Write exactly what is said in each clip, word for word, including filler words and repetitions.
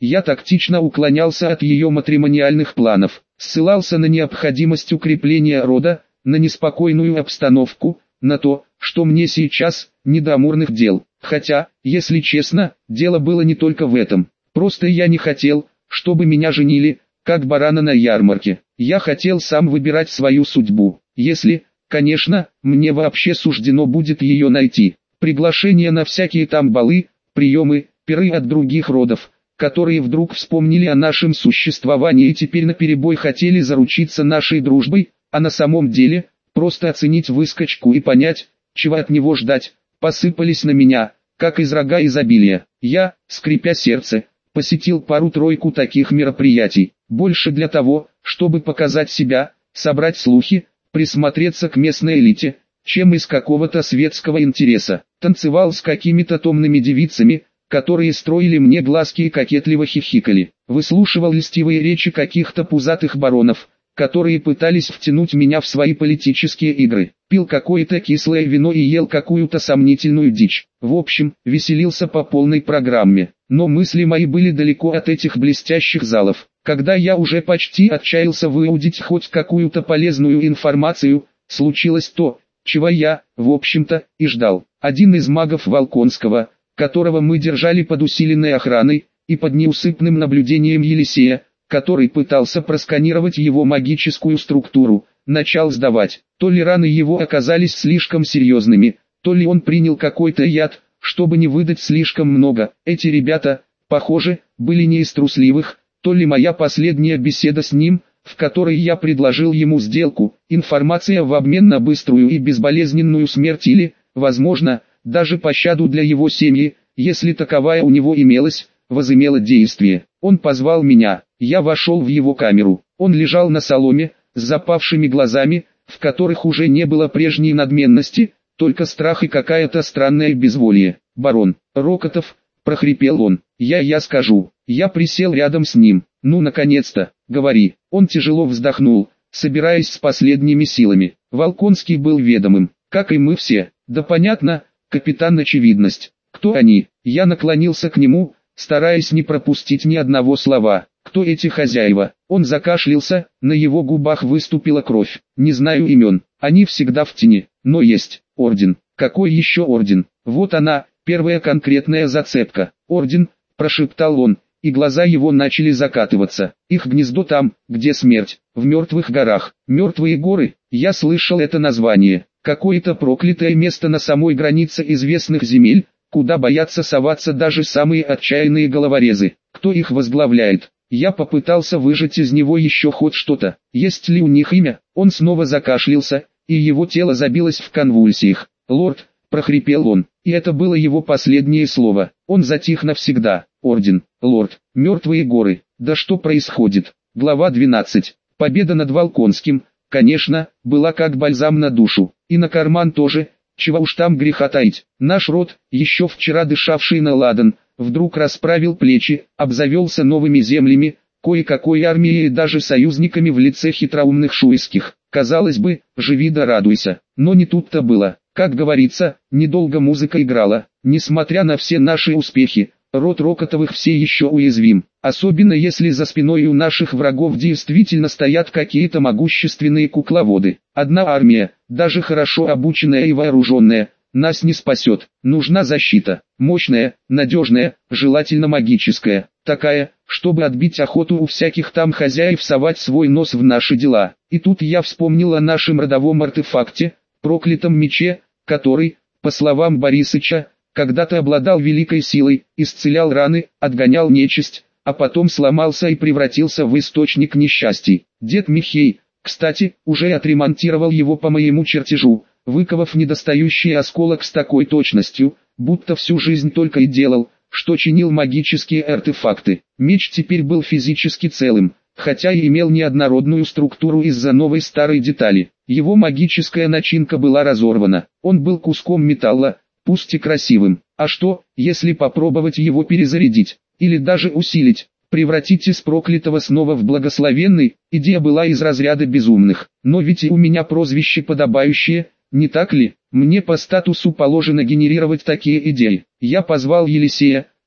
Я тактично уклонялся от ее матримониальных планов, ссылался на необходимость укрепления рода, на неспокойную обстановку, на то, что мне сейчас не до амурных дел. Хотя, если честно, дело было не только в этом. Просто я не хотел, чтобы меня женили, как барана на ярмарке. Я хотел сам выбирать свою судьбу, если, конечно, мне вообще суждено будет ее найти. Приглашения на всякие там балы, приемы, пиры от других родов, которые вдруг вспомнили о нашем существовании и теперь наперебой хотели заручиться нашей дружбой, а на самом деле, просто оценить выскочку и понять, чего от него ждать, посыпались на меня, как из рога изобилия. Я, скрипя сердце, посетил пару-тройку таких мероприятий, больше для того, чтобы показать себя, собрать слухи, присмотреться к местной элите, чем из какого-то светского интереса. Танцевал с какими-то томными девицами, которые строили мне глазки и кокетливо хихикали. Выслушивал льстивые речи каких-то пузатых баронов, которые пытались втянуть меня в свои политические игры. Пил какое-то кислое вино и ел какую-то сомнительную дичь. В общем, веселился по полной программе. Но мысли мои были далеко от этих блестящих залов. Когда я уже почти отчаялся выудить хоть какую-то полезную информацию, случилось то, чего я, в общем-то, и ждал. Один из магов Волконского, которого мы держали под усиленной охраной, и под неусыпным наблюдением Елисея, который пытался просканировать его магическую структуру, начал сдавать. То ли раны его оказались слишком серьезными, то ли он принял какой-то яд, чтобы не выдать слишком много. Эти ребята, похоже, были не из трусливых, то ли моя последняя беседа с ним, в которой я предложил ему сделку, информация в обмен на быструю и безболезненную смерть или, возможно, даже пощаду для его семьи, если таковая у него имелась, возымела действие. Он позвал меня, я вошел в его камеру. Он лежал на соломе, с запавшими глазами, в которых уже не было прежней надменности, только страх и какая-то странная безволие. «Барон Рокотов», — прохрипел он, — «я, я скажу». Я присел рядом с ним. «Ну, наконец-то, говори». Он тяжело вздохнул, собираясь с последними силами. Волконский был ведомым, как и мы все. Да понятно, капитан Очевидность. Кто они? Я наклонился к нему, стараясь не пропустить ни одного слова. Кто эти хозяева? Он закашлялся, на его губах выступила кровь. Не знаю имен, они всегда в тени, но есть орден. Какой еще орден? Вот она, первая конкретная зацепка. Орден, прошептал он, и глаза его начали закатываться. Их гнездо там, где смерть, в мертвых горах. Мертвые горы, я слышал это название. Какое-то проклятое место на самой границе известных земель, куда боятся соваться даже самые отчаянные головорезы. Кто их возглавляет? Я попытался выжать из него еще хоть что-то. Есть ли у них имя? Он снова закашлялся, и его тело забилось в конвульсиях. «Лорд», — прохрипел он, и это было его последнее слово. Он затих навсегда. Орден, лорд, мертвые горы. Да что происходит? Глава двенадцать. Победа над Волконским, конечно, была как бальзам на душу. И на карман тоже, чего уж там греха таить. Наш род, еще вчера дышавший на ладан, вдруг расправил плечи, обзавелся новыми землями, кое-какой армией и даже союзниками в лице хитроумных шуйских. Казалось бы, живи да радуйся, но не тут-то было. Как говорится, недолго музыка играла. Несмотря на все наши успехи, род Рокотовых все еще уязвим, особенно если за спиной у наших врагов действительно стоят какие-то могущественные кукловоды. Одна армия, даже хорошо обученная и вооруженная, нас не спасет. Нужна защита, мощная, надежная, желательно магическая, такая, чтобы отбить охоту у всяких там хозяев совать свой нос в наши дела. И тут я вспомнил о нашем родовом артефакте, проклятом мече, который, по словам Борисыча, когда-то обладал великой силой, исцелял раны, отгонял нечисть, а потом сломался и превратился в источник несчастий. Дед Михей, кстати, уже отремонтировал его по моему чертежу, выковав недостающий осколок с такой точностью, будто всю жизнь только и делал, что чинил магические артефакты. Меч теперь был физически целым, хотя и имел неоднородную структуру из-за новой старой детали. Его магическая начинка была разорвана, он был куском металла, пусть и красивым. А что, если попробовать его перезарядить, или даже усилить, превратить из проклятого снова в благословенный? Идея была из разряда безумных. Но ведь и у меня прозвище подобающее, не так ли? Мне по статусу положено генерировать такие идеи. Я позвал Елисея,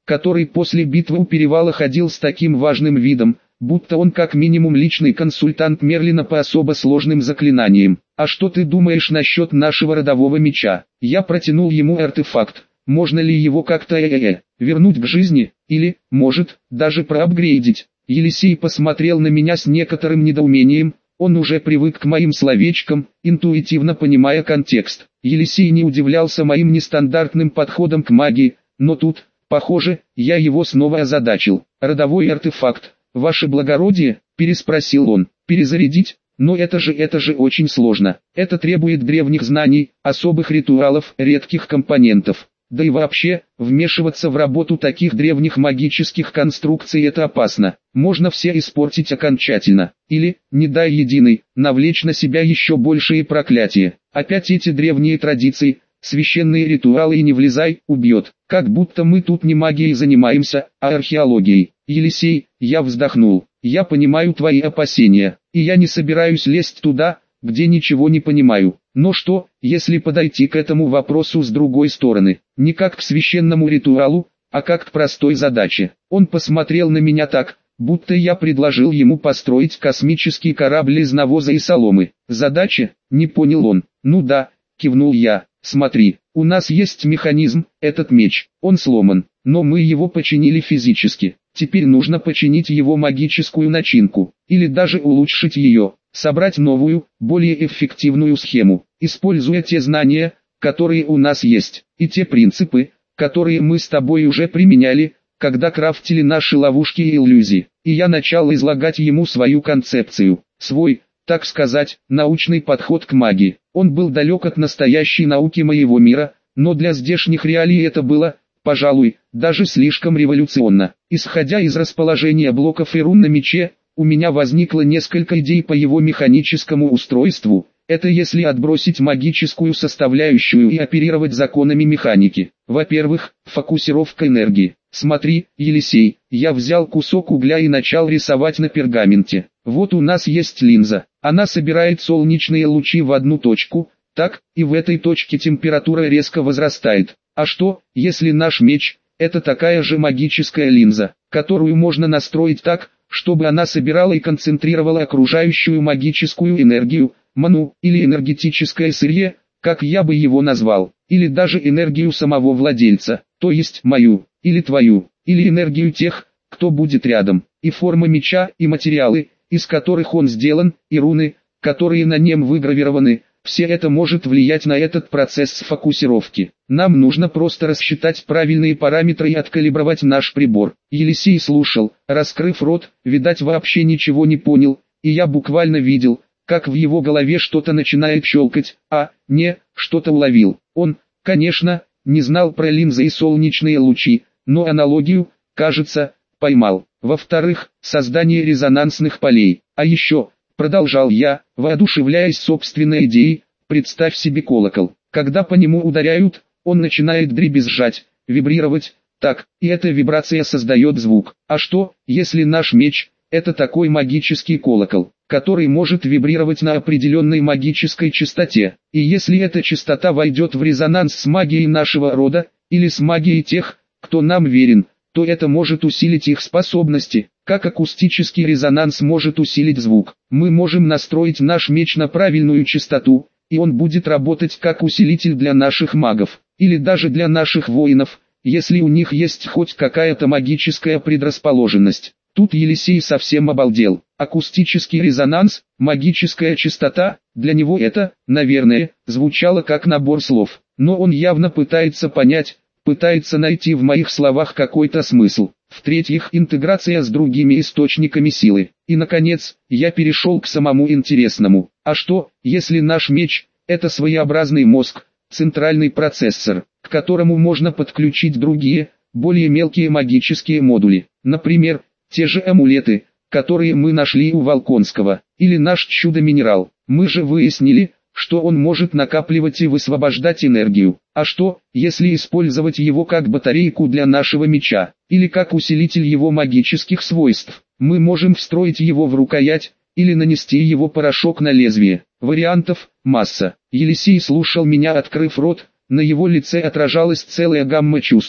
который после битвы у перевала ходил с таким важным видом, будто он как минимум личный консультант Мерлина по особо сложным заклинаниям. «А что ты думаешь насчет нашего родового меча?» Я протянул ему артефакт. Можно ли его как-то э-э-э, вернуть к жизни, или, может, даже проапгрейдить? Елисей посмотрел на меня с некоторым недоумением, он уже привык к моим словечкам, интуитивно понимая контекст. Елисей не удивлялся моим нестандартным подходом к магии, но тут, похоже, я его снова озадачил. «Родовой артефакт, ваше благородие?» – переспросил он. «Перезарядить? Но это же это же очень сложно. Это требует древних знаний, особых ритуалов, редких компонентов. Да и вообще, вмешиваться в работу таких древних магических конструкций это опасно. Можно все испортить окончательно. Или, не дай единый, навлечь на себя еще большие проклятия. Опять эти древние традиции, священные ритуалы и не влезай, убьет. Как будто мы тут не магией занимаемся, а археологией». «Елисей», я вздохнул, я понимаю твои опасения, и я не собираюсь лезть туда, где ничего не понимаю. Но что, если подойти к этому вопросу с другой стороны, не как к священному ритуалу, а как к простой задаче? Он посмотрел на меня так, будто я предложил ему построить космический корабль из навоза и соломы. «Задача?» — не понял он. «Ну да», — кивнул я. «Смотри, у нас есть механизм, этот меч, он сломан, но мы его починили физически. Теперь нужно починить его магическую начинку, или даже улучшить ее, собрать новую, более эффективную схему, используя те знания, которые у нас есть, и те принципы, которые мы с тобой уже применяли, когда крафтили наши ловушки и иллюзии». И я начал излагать ему свою концепцию, свой, так сказать, научный подход к магии. Он был далек от настоящей науки моего мира, но для здешних реалий это было, пожалуй, даже слишком революционно. Исходя из расположения блоков и рун на мече, у меня возникло несколько идей по его механическому устройству. Это если отбросить магическую составляющую и оперировать законами механики. Во-первых, фокусировка энергии. Смотри, Елисей, я взял кусок угля и начал рисовать на пергаменте. Вот у нас есть линза. Она собирает солнечные лучи в одну точку, так, и в этой точке температура резко возрастает. А что, если наш меч – это такая же магическая линза, которую можно настроить так, чтобы она собирала и концентрировала окружающую магическую энергию, ману, или энергетическое сырье, как я бы его назвал, или даже энергию самого владельца, то есть мою, или твою, или энергию тех, кто будет рядом, и форма меча, и материалы, из которых он сделан, и руны, которые на нем выгравированы, все это может влиять на этот процесс фокусировки. Нам нужно просто рассчитать правильные параметры и откалибровать наш прибор. Елисей слушал, раскрыв рот, видать вообще ничего не понял, и я буквально видел, как в его голове что-то начинает щелкать, а, не, что-то уловил. Он, конечно, не знал про линзы и солнечные лучи, но аналогию, кажется, поймал. Во-вторых, создание резонансных полей. А еще, продолжал я, воодушевляясь собственной идеей, представь себе колокол. Когда по нему ударяют, он начинает дребезжать, вибрировать, так, и эта вибрация создает звук. А что, если наш меч – это такой магический колокол, который может вибрировать на определенной магической частоте? И если эта частота войдет в резонанс с магией нашего рода, или с магией тех, кто нам верен, то это может усилить их способности, как акустический резонанс может усилить звук. Мы можем настроить наш меч на правильную частоту, и он будет работать как усилитель для наших магов, или даже для наших воинов, если у них есть хоть какая-то магическая предрасположенность. Тут Елисей совсем обалдел. Акустический резонанс, магическая частота, для него это, наверное, звучало как набор слов, но он явно пытается понять, пытается найти в моих словах какой-то смысл. В-третьих, интеграция с другими источниками силы. И наконец, я перешел к самому интересному. А что, если наш меч – это своеобразный мозг, центральный процессор, к которому можно подключить другие, более мелкие магические модули, например, те же амулеты, которые мы нашли у Волконского, или наш чудо-минерал. Мы же выяснили, что он может накапливать и высвобождать энергию. А что, если использовать его как батарейку для нашего меча, или как усилитель его магических свойств? Мы можем встроить его в рукоять, или нанести его порошок на лезвие. Вариантов масса. Елисей слушал меня, открыв рот, на его лице отражалась целая гамма чувств.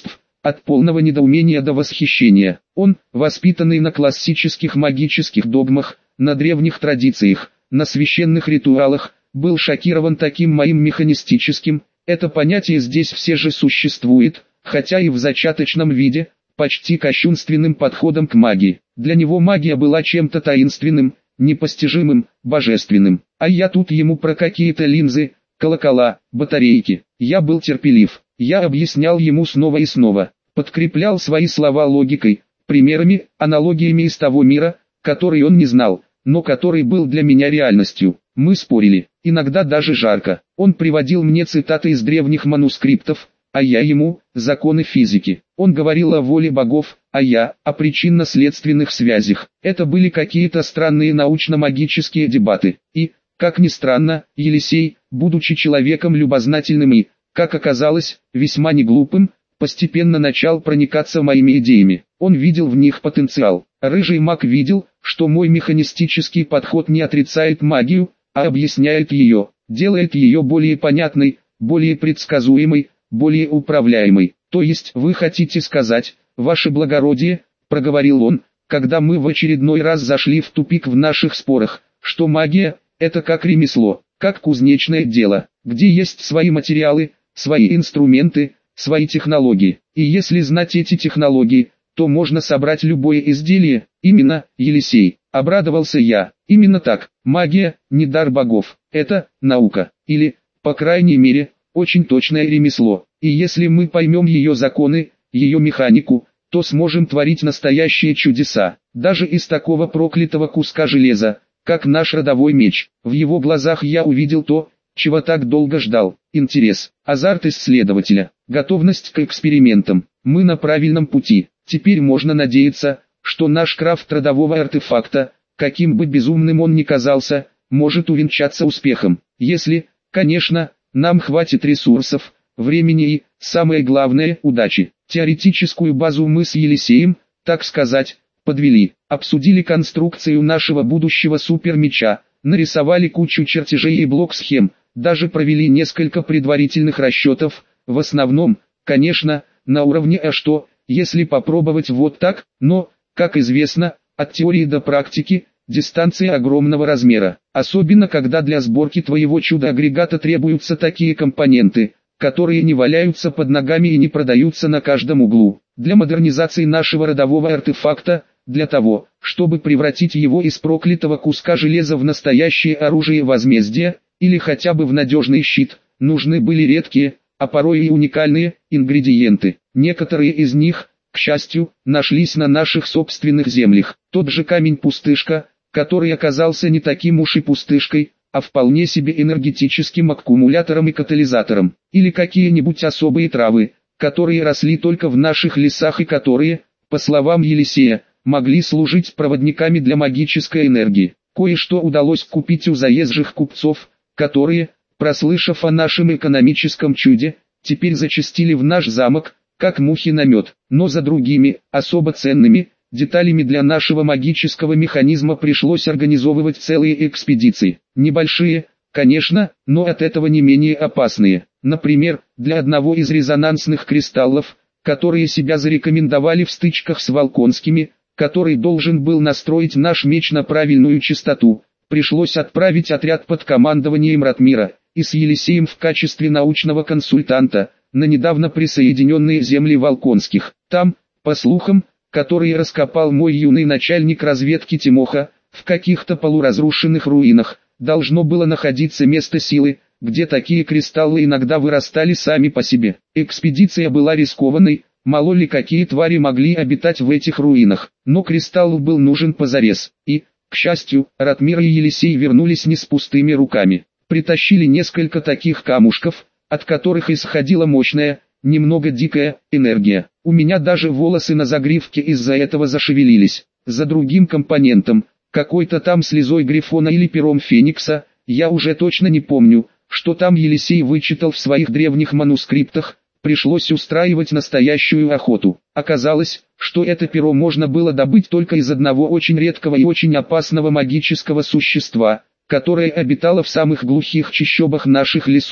от полного недоумения до восхищения. Он, воспитанный на классических магических догмах, на древних традициях, на священных ритуалах, был шокирован таким моим механистическим, это понятие здесь все же существует, хотя и в зачаточном виде, почти кощунственным подходом к магии. Для него магия была чем-то таинственным, непостижимым, божественным. А я тут ему про какие-то линзы, колокола, батарейки. Я был терпелив. Я объяснял ему снова и снова, подкреплял свои слова логикой, примерами, аналогиями из того мира, который он не знал, но который был для меня реальностью. Мы спорили, иногда даже жарко. Он приводил мне цитаты из древних манускриптов, а я ему – законы физики. Он говорил о воле богов, а я – о причинно-следственных связях. Это были какие-то странные научно-магические дебаты. И, как ни странно, Елисей, будучи человеком любознательным и, как оказалось, весьма неглупым, постепенно начал проникаться моими идеями. Он видел в них потенциал. Рыжий маг видел, что мой механистический подход не отрицает магию, а объясняет ее, делает ее более понятной, более предсказуемой, более управляемой. То есть вы хотите сказать, ваше благородие, проговорил он, когда мы в очередной раз зашли в тупик в наших спорах, что магия – это как ремесло, как кузнечное дело, где есть свои материалы, свои инструменты, свои технологии. И если знать эти технологии, то можно собрать любое изделие. Именно, Елисей, обрадовался я. Именно так, магия – не дар богов, это наука, или, по крайней мере, очень точное ремесло. И если мы поймем ее законы, ее механику, то сможем творить настоящие чудеса. Даже из такого проклятого куска железа, как наш родовой меч. В его глазах я увидел то, чего так долго ждал. Интерес, азарт исследователя, готовность к экспериментам. Мы на правильном пути. Теперь можно надеяться, что наш крафт родового артефакта, каким бы безумным он ни казался, может увенчаться успехом. Если, конечно, нам хватит ресурсов, времени и, самое главное, удачи. Теоретическую базу мы с Елисеем, так сказать, подвели. Обсудили конструкцию нашего будущего супермеча, нарисовали кучу чертежей и блок-схем, даже провели несколько предварительных расчетов, в основном, конечно, на уровне «а что, если попробовать вот так», но, как известно, от теории до практики, дистанция огромного размера. Особенно когда для сборки твоего чудо-агрегата требуются такие компоненты, которые не валяются под ногами и не продаются на каждом углу. Для модернизации нашего родового артефакта, для того, чтобы превратить его из проклятого куска железа в настоящее оружие возмездия, или хотя бы в надежный щит, нужны были редкие, а порой и уникальные, ингредиенты. Некоторые из них, к счастью, нашлись на наших собственных землях. Тот же камень-пустышка, который оказался не таким уж и пустышкой, а вполне себе энергетическим аккумулятором и катализатором. Или какие-нибудь особые травы, которые росли только в наших лесах и которые, по словам Елисея, могли служить проводниками для магической энергии. Кое-что удалось купить у заезжих купцов, которые, прослышав о нашем экономическом чуде, теперь зачастили в наш замок, как мухи на мед. Но за другими, особо ценными, деталями для нашего магического механизма пришлось организовывать целые экспедиции. Небольшие, конечно, но от этого не менее опасные. Например, для одного из резонансных кристаллов, которые себя зарекомендовали в стычках с Волконскими, который должен был настроить наш меч на правильную частоту, пришлось отправить отряд под командованием Ратмира, и с Елисеем в качестве научного консультанта, на недавно присоединенные земли Волконских. Там, по слухам, которые раскопал мой юный начальник разведки Тимоха, в каких-то полуразрушенных руинах, должно было находиться место силы, где такие кристаллы иногда вырастали сами по себе. Экспедиция была рискованной, мало ли какие твари могли обитать в этих руинах, но кристалл был нужен позарез, и, к счастью, Ратмир и Елисей вернулись не с пустыми руками. Притащили несколько таких камушков, от которых исходила мощная, немного дикая, энергия. У меня даже волосы на загривке из-за этого зашевелились. За другим компонентом, какой-то там слезой грифона или пером феникса, я уже точно не помню, что там Елисей вычитал в своих древних манускриптах, пришлось устраивать настоящую охоту. Оказалось, что это перо можно было добыть только из одного очень редкого и очень опасного магического существа, которое обитало в самых глухих чащобах наших лесов.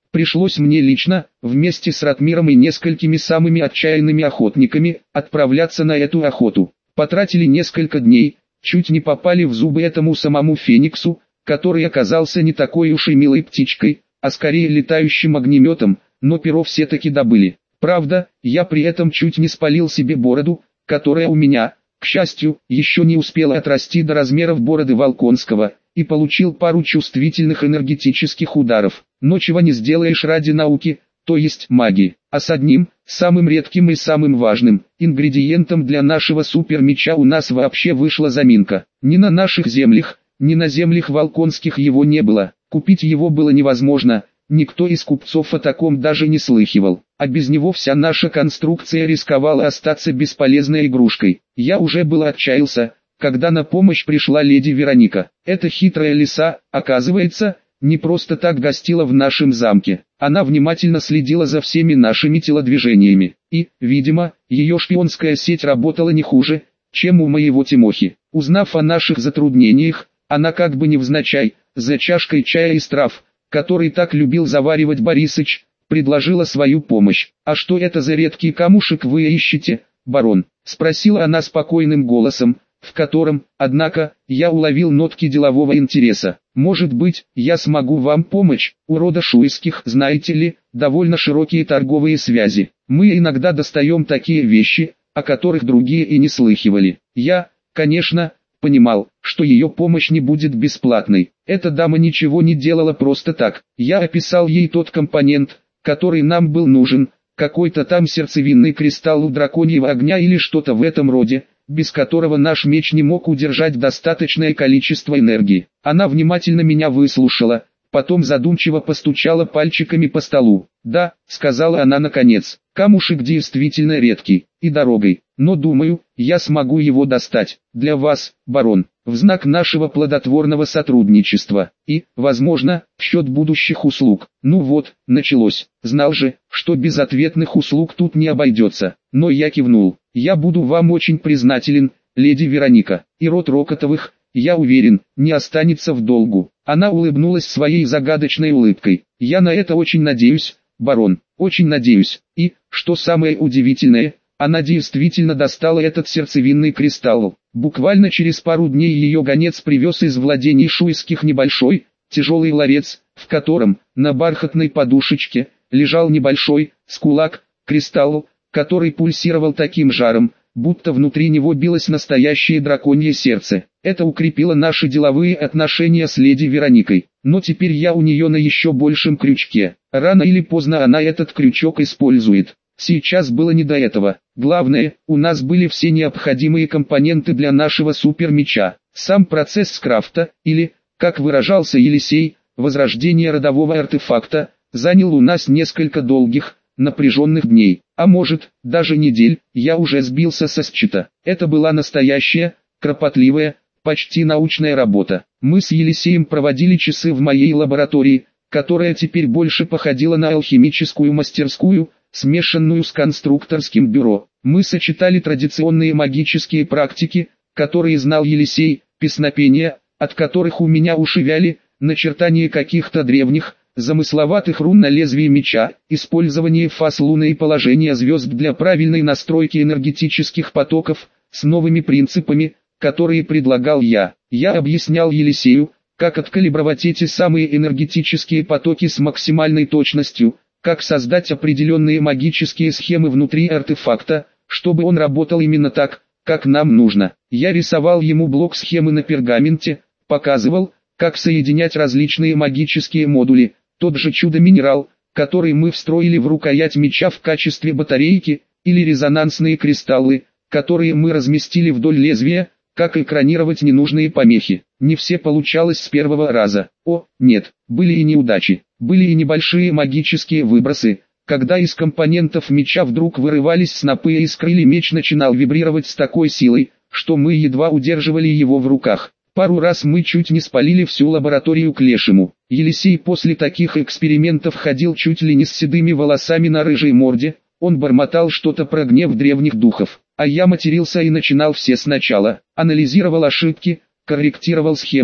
Пришлось мне лично, вместе с Ратмиром и несколькими самыми отчаянными охотниками, отправляться на эту охоту. Потратили несколько дней, чуть не попали в зубы этому самому Фениксу, который оказался не такой уж и милой птичкой, а скорее летающим огнеметом, но перо все-таки добыли. Правда, я при этом чуть не спалил себе бороду, которая у меня, к счастью, еще не успела отрасти до размеров бороды Волконского, и получил пару чувствительных энергетических ударов. Но чего не сделаешь ради науки, то есть магии. А с одним, самым редким и самым важным, ингредиентом для нашего супермеча у нас вообще вышла заминка. Ни на наших землях, ни на землях Волконских его не было, купить его было невозможно, никто из купцов о таком даже не слыхивал, а без него вся наша конструкция рисковала остаться бесполезной игрушкой. Я уже было отчаялся, когда на помощь пришла леди Вероника. Эта хитрая лиса, оказывается, не просто так гостила в нашем замке. Она внимательно следила за всеми нашими телодвижениями, и, видимо, ее шпионская сеть работала не хуже, чем у моего Тимохи. Узнав о наших затруднениях, она как бы невзначай, за чашкой чая из трав, который так любил заваривать Борисыч, предложила свою помощь. «А что это за редкий камушек вы ищете, барон?» — спросила она спокойным голосом, в котором, однако, я уловил нотки делового интереса. «Может быть, я смогу вам помочь? У рода Шуйских, знаете ли, довольно широкие торговые связи. Мы иногда достаем такие вещи, о которых другие и не слыхивали». Я, конечно, понимал, что ее помощь не будет бесплатной. Эта дама ничего не делала просто так. Я описал ей тот компонент, который нам был нужен, какой-то там сердцевинный кристалл у драконьего огня или что-то в этом роде, без которого наш меч не мог удержать достаточное количество энергии. Она внимательно меня выслушала, потом задумчиво постучала пальчиками по столу. «Да», — сказала она наконец, — «камушек действительно редкий и дорогой, но думаю, я смогу его достать для вас, барон, в знак нашего плодотворного сотрудничества и, возможно, в счет будущих услуг». Ну вот, началось. Знал же, что без ответных услуг тут не обойдется, но я кивнул. «Я буду вам очень признателен, леди Вероника, и род Рокотовых, я уверен, не останется в долгу». Она улыбнулась своей загадочной улыбкой. «Я на это очень надеюсь, барон, очень надеюсь». И, что самое удивительное, она действительно достала этот сердцевинный кристалл. Буквально через пару дней ее гонец привез из владений Шуйских небольшой, тяжелый ларец, в котором, на бархатной подушечке, лежал небольшой, с кулак, кристалл, который пульсировал таким жаром, будто внутри него билось настоящее драконье сердце. Это укрепило наши деловые отношения с леди Вероникой. Но теперь я у нее на еще большем крючке. Рано или поздно она этот крючок использует. Сейчас было не до этого. Главное, у нас были все необходимые компоненты для нашего супермеча. Сам процесс скрафта, или, как выражался Елисей, возрождение родового артефакта, занял у нас несколько долгих, напряженных дней, а может, даже недель. Я уже сбился со счета. Это была настоящая, кропотливая, почти научная работа. Мы с Елисеем проводили часы в моей лаборатории, которая теперь больше походила на алхимическую мастерскую, смешанную с конструкторским бюро. Мы сочетали традиционные магические практики, которые знал Елисей, песнопения, от которых у меня уши вяли, начертание каких-то древних, замысловатых рун на лезвии меча, использование фаз луны и положения звезд для правильной настройки энергетических потоков, с новыми принципами, которые предлагал я. Я объяснял Елисею, как откалибровать эти самые энергетические потоки с максимальной точностью, как создать определенные магические схемы внутри артефакта, чтобы он работал именно так, как нам нужно. Я рисовал ему блок схемы на пергаменте, показывал, как соединять различные магические модули, тот же чудо-минерал, который мы встроили в рукоять меча в качестве батарейки, или резонансные кристаллы, которые мы разместили вдоль лезвия, как экранировать ненужные помехи. Не все получалось с первого раза. О, нет, были и неудачи, были и небольшие магические выбросы, когда из компонентов меча вдруг вырывались снопы искр или меч начинал вибрировать с такой силой, что мы едва удерживали его в руках. Пару раз мы чуть не спалили всю лабораторию к лешему. Елисей после таких экспериментов ходил чуть ли не с седыми волосами на рыжей морде, он бормотал что-то про гнев древних духов, а я матерился и начинал все сначала, анализировал ошибки, корректировал схемы,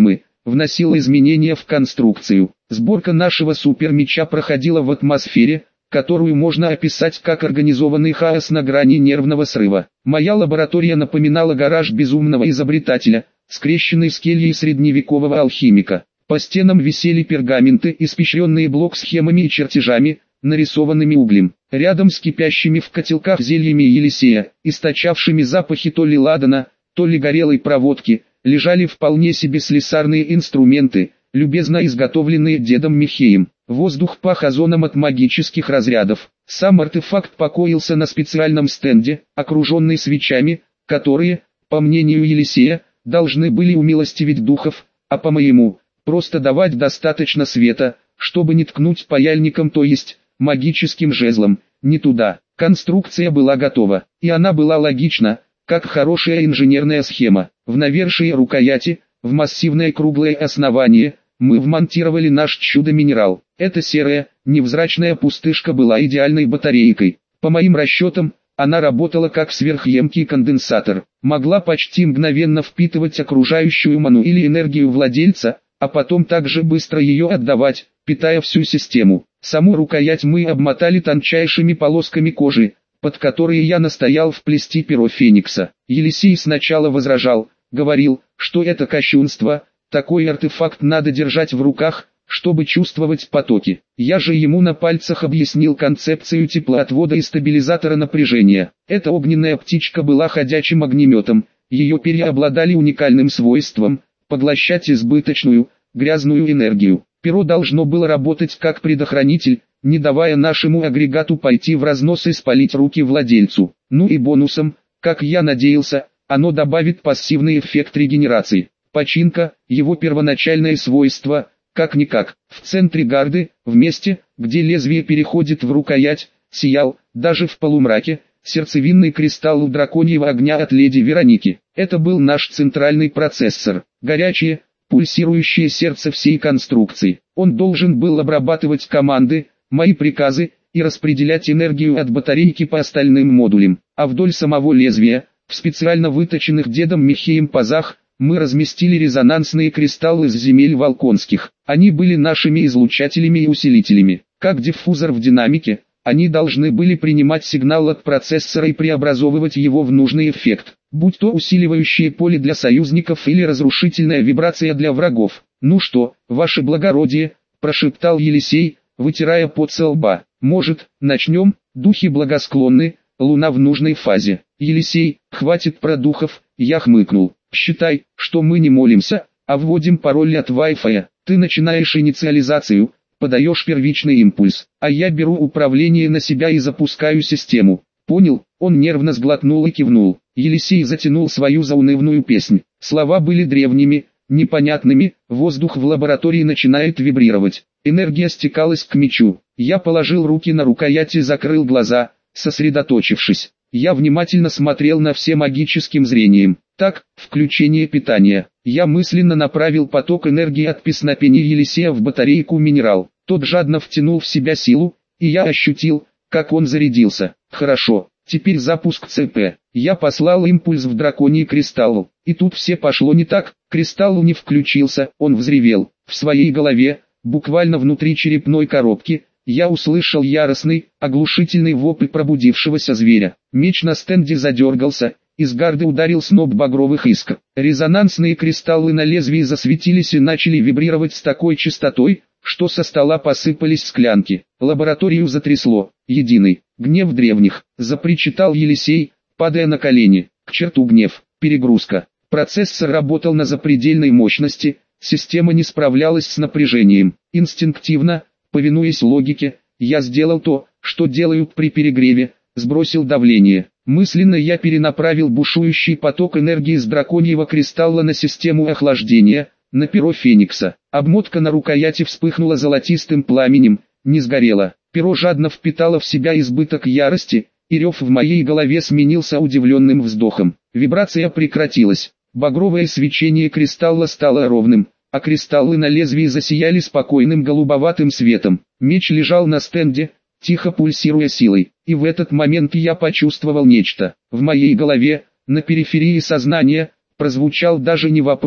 вносила изменения в конструкцию. Сборка нашего супермеча проходила в атмосфере, которую можно описать как организованный хаос на грани нервного срыва. Моя лаборатория напоминала гараж безумного изобретателя, скрещенный с кельей средневекового алхимика. По стенам висели пергаменты, испещренные блок-схемами и чертежами, нарисованными углем. Рядом с кипящими в котелках зельями Елисея, источавшими запахи то ли ладана, то ли горелой проводки, лежали вполне себе слесарные инструменты, любезно изготовленные дедом Михеем. Воздух пах озоном от магических разрядов. Сам артефакт покоился на специальном стенде, окруженный свечами, которые, по мнению Елисея, должны были умилостивить духов, а по моему, просто давать достаточно света, чтобы не ткнуть паяльником, то есть, магическим жезлом, не туда. Конструкция была готова, и она была логична, как хорошая инженерная схема. В навершие рукояти, в массивное круглое основание, мы вмонтировали наш чудо-минерал. Эта серая, невзрачная пустышка была идеальной батарейкой. По моим расчетам, она работала как сверхъемкий конденсатор, могла почти мгновенно впитывать окружающую ману или энергию владельца, а потом также быстро ее отдавать, питая всю систему. Саму рукоять мы обмотали тончайшими полосками кожи, под которые я настоял вплести перо Феникса. Елисей сначала возражал, говорил, что это кощунство, такой артефакт надо держать в руках, чтобы чувствовать потоки. Я же ему на пальцах объяснил концепцию теплоотвода и стабилизатора напряжения. Эта огненная птичка была ходячим огнеметом, ее перья обладали уникальным свойством поглощать избыточную, грязную энергию. Перо должно было работать как предохранитель, не давая нашему агрегату пойти в разнос и спалить руки владельцу. Ну и бонусом, как я надеялся, оно добавит пассивный эффект регенерации. Починка, его первоначальное свойство, как-никак, в центре гарды, в месте, где лезвие переходит в рукоять, сиял, даже в полумраке, сердцевинный кристалл у драконьего огня от леди Вероники. Это был наш центральный процессор, горячее, пульсирующее сердце всей конструкции. Он должен был обрабатывать команды, мои приказы, и распределять энергию от батарейки по остальным модулям. А вдоль самого лезвия, в специально выточенных дедом Михеем пазах, мы разместили резонансные кристаллы с земель Волконских. Они были нашими излучателями и усилителями. Как диффузор в динамике, они должны были принимать сигнал от процессора и преобразовывать его в нужный эффект, будь то усиливающее поле для союзников или разрушительная вибрация для врагов. «Ну что, ваше благородие», – прошептал Елисей, вытирая пот со лба. «Может, начнем? Духи благосклонны, луна в нужной фазе». «Елисей, хватит про духов», – я хмыкнул. «Считай, что мы не молимся, а вводим пароль от Wi-Fi. Ты начинаешь инициализацию, подаешь первичный импульс, а я беру управление на себя и запускаю систему». «Понял?» Он нервно сглотнул и кивнул. Елисей затянул свою заунывную песнь. Слова были древними, непонятными, воздух в лаборатории начинает вибрировать. Энергия стекалась к мечу. Я положил руки на рукоять и закрыл глаза, сосредоточившись. Я внимательно смотрел на все магическим зрением. Так, включение питания. Я мысленно направил поток энергии от песнопения Елисея в батарейку минерал. Тот жадно втянул в себя силу, и я ощутил, как он зарядился. Хорошо, теперь запуск ЦП. Я послал импульс в драконий кристалл. И тут все пошло не так. Кристалл не включился, он взревел. В своей голове, буквально внутри черепной коробки, я услышал яростный, оглушительный вопль пробудившегося зверя. Меч на стенде задергался, из гарды ударил сноп багровых искр. Резонансные кристаллы на лезвии засветились и начали вибрировать с такой частотой, что со стола посыпались склянки. Лабораторию затрясло. «Единый гнев древних», — запричитал Елисей, падая на колени. «К черту гнев, перегрузка». Процессор работал на запредельной мощности, система не справлялась с напряжением. Инстинктивно, повинуясь логике, я сделал то, что делают при перегреве, сбросил давление. Мысленно я перенаправил бушующий поток энергии с драконьего кристалла на систему охлаждения, на перо Феникса. Обмотка на рукояти вспыхнула золотистым пламенем, не сгорела. Перо жадно впитало в себя избыток ярости, и рев в моей голове сменился удивленным вздохом. Вибрация прекратилась. Багровое свечение кристалла стало ровным, а кристаллы на лезвии засияли спокойным голубоватым светом. Меч лежал на стенде, тихо пульсируя силой, и в этот момент я почувствовал нечто. В моей голове, на периферии сознания, прозвучал даже не вопрос,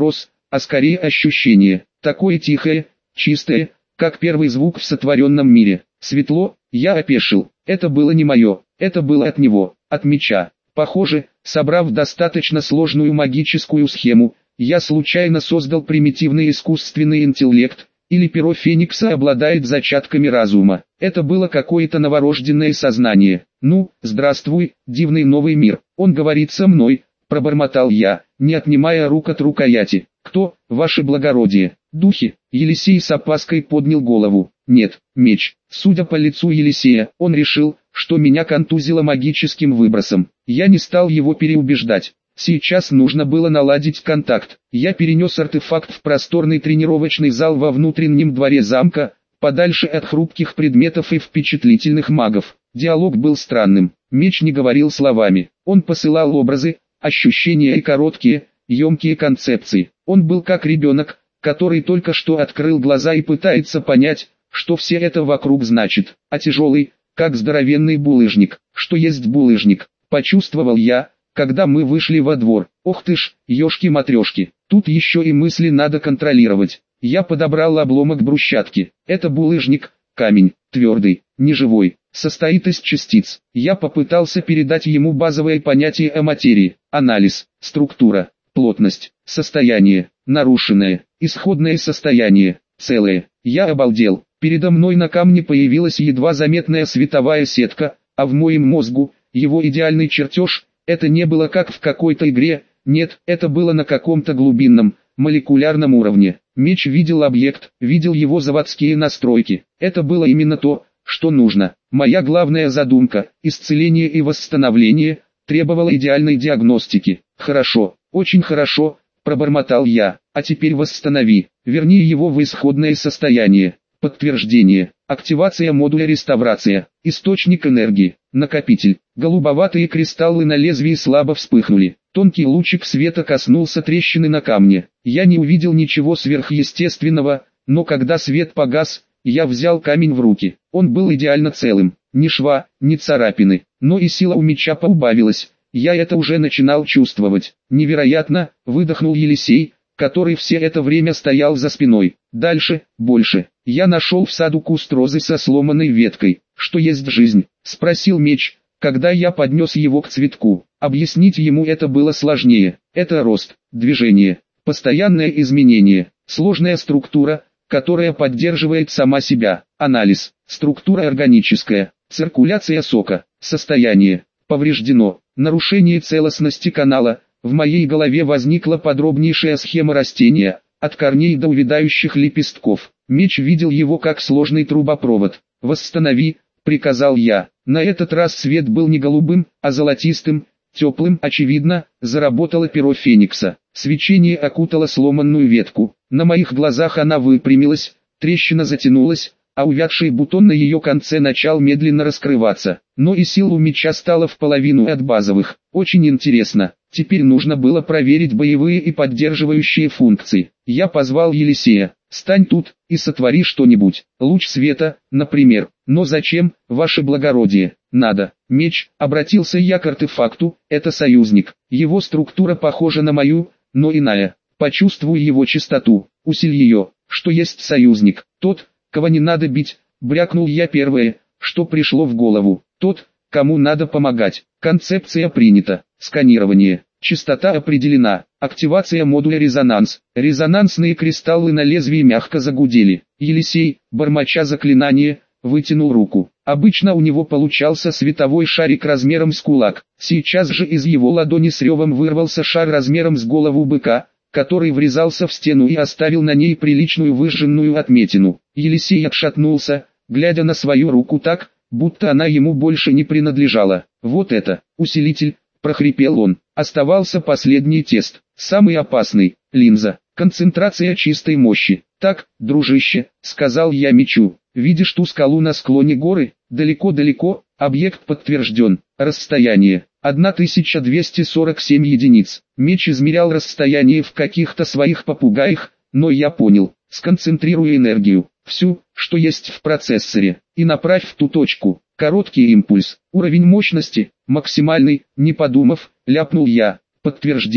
а скорее ощущение, такое тихое, чистое, как первый звук в сотворенном мире. Светло, я опешил, это было не мое, это было от него, от меча. Похоже, собрав достаточно сложную магическую схему, я случайно создал примитивный искусственный интеллект, или перо Феникса обладает зачатками разума. Это было какое-то новорожденное сознание. Ну, здравствуй, дивный новый мир, он говорит со мной, пробормотал я, не отнимая рук от рукояти. Кто, ваше благородие? Духи? Елисей с опаской поднял голову. Нет, меч. Судя по лицу Елисея, он решил, что меня контузило магическим выбросом. Я не стал его переубеждать. Сейчас нужно было наладить контакт. Я перенес артефакт в просторный тренировочный зал во внутреннем дворе замка, подальше от хрупких предметов и впечатлительных магов. Диалог был странным. Меч не говорил словами. Он посылал образы, ощущения и короткие, емкие концепции. Он был как ребенок, который только что открыл глаза и пытается понять, что все это вокруг значит. А тяжелый, как здоровенный булыжник. Что есть булыжник, почувствовал я, когда мы вышли во двор. Ох ты ж, ёшки-матрёшки, тут еще и мысли надо контролировать. Я подобрал обломок брусчатки. Это булыжник, камень, твердый, неживой, состоит из частиц. Я попытался передать ему базовые понятия о материи: анализ, структура, плотность, состояние, нарушенное, исходное состояние, целое. Я обалдел. Передо мной на камне появилась едва заметная световая сетка, а в моем мозгу, его идеальный чертеж. Это не было как в какой-то игре, нет, это было на каком-то глубинном, молекулярном уровне. Меч видел объект, видел его заводские настройки. Это было именно то, что нужно. Моя главная задумка, исцеление и восстановление, требовала идеальной диагностики. Хорошо, очень хорошо, пробормотал я. А теперь восстанови, верни его в исходное состояние. Подтверждение. Активация модуля реставрация. Источник энергии. Накопитель. Голубоватые кристаллы на лезвии слабо вспыхнули. Тонкий лучик света коснулся трещины на камне. Я не увидел ничего сверхъестественного, но когда свет погас, я взял камень в руки. Он был идеально целым. Ни шва, ни царапины. Но и сила у меча поубавилась. Я это уже начинал чувствовать. Невероятно, выдохнул Елисей, который все это время стоял за спиной. Дальше, больше. Я нашел в саду куст розы со сломанной веткой. Что есть жизнь? Спросил меч, когда я поднес его к цветку. Объяснить ему это было сложнее. Это рост, движение, постоянное изменение, сложная структура, которая поддерживает сама себя. Анализ, структура органическая, циркуляция сока, состояние, повреждено, нарушение целостности канала. В моей голове возникла подробнейшая схема растения, от корней до увядающих лепестков. Меч видел его как сложный трубопровод. «Восстанови», — приказал я. На этот раз свет был не голубым, а золотистым, теплым. Очевидно, заработало перо Феникса. Свечение окутало сломанную ветку. На моих глазах она выпрямилась, трещина затянулась, а увядший бутон на ее конце начал медленно раскрываться. Но и сил у меча стало в половину от базовых. Очень интересно. Теперь нужно было проверить боевые и поддерживающие функции. Я позвал Елисея. «Стань тут и сотвори что-нибудь. Луч света, например. Но зачем, ваше благородие? Надо. Меч», обратился я к артефакту, это союзник. Его структура похожа на мою, но иная. Почувствуй его чистоту, усиль ее. Что есть союзник? Тот, кого не надо бить, брякнул я первое, что пришло в голову. Тот, кому надо помогать. Концепция принята. Сканирование. Частота определена. Активация модуля резонанс. Резонансные кристаллы на лезвии мягко загудели. Елисей, бормоча заклинание, вытянул руку. Обычно у него получался световой шарик размером с кулак. Сейчас же из его ладони с ревом вырвался шар размером с голову быка, который врезался в стену и оставил на ней приличную выжженную отметину. Елисей отшатнулся, глядя на свою руку так, будто она ему больше не принадлежала. «Вот это, усилитель», — прохрипел он. Оставался последний тест, самый опасный, линза, концентрация чистой мощи. «Так, дружище», — сказал я мечу, — «видишь ту скалу на склоне горы? Далеко-далеко, объект подтвержден, расстояние, тысяча двести сорок семь единиц». Меч измерял расстояние в каких-то своих попугаях, но я понял. Сконцентрируй энергию, всю, что есть в процессоре, и направь в ту точку. Короткий импульс, уровень мощности, максимальный, не подумав, ляпнул я. Подтверждение.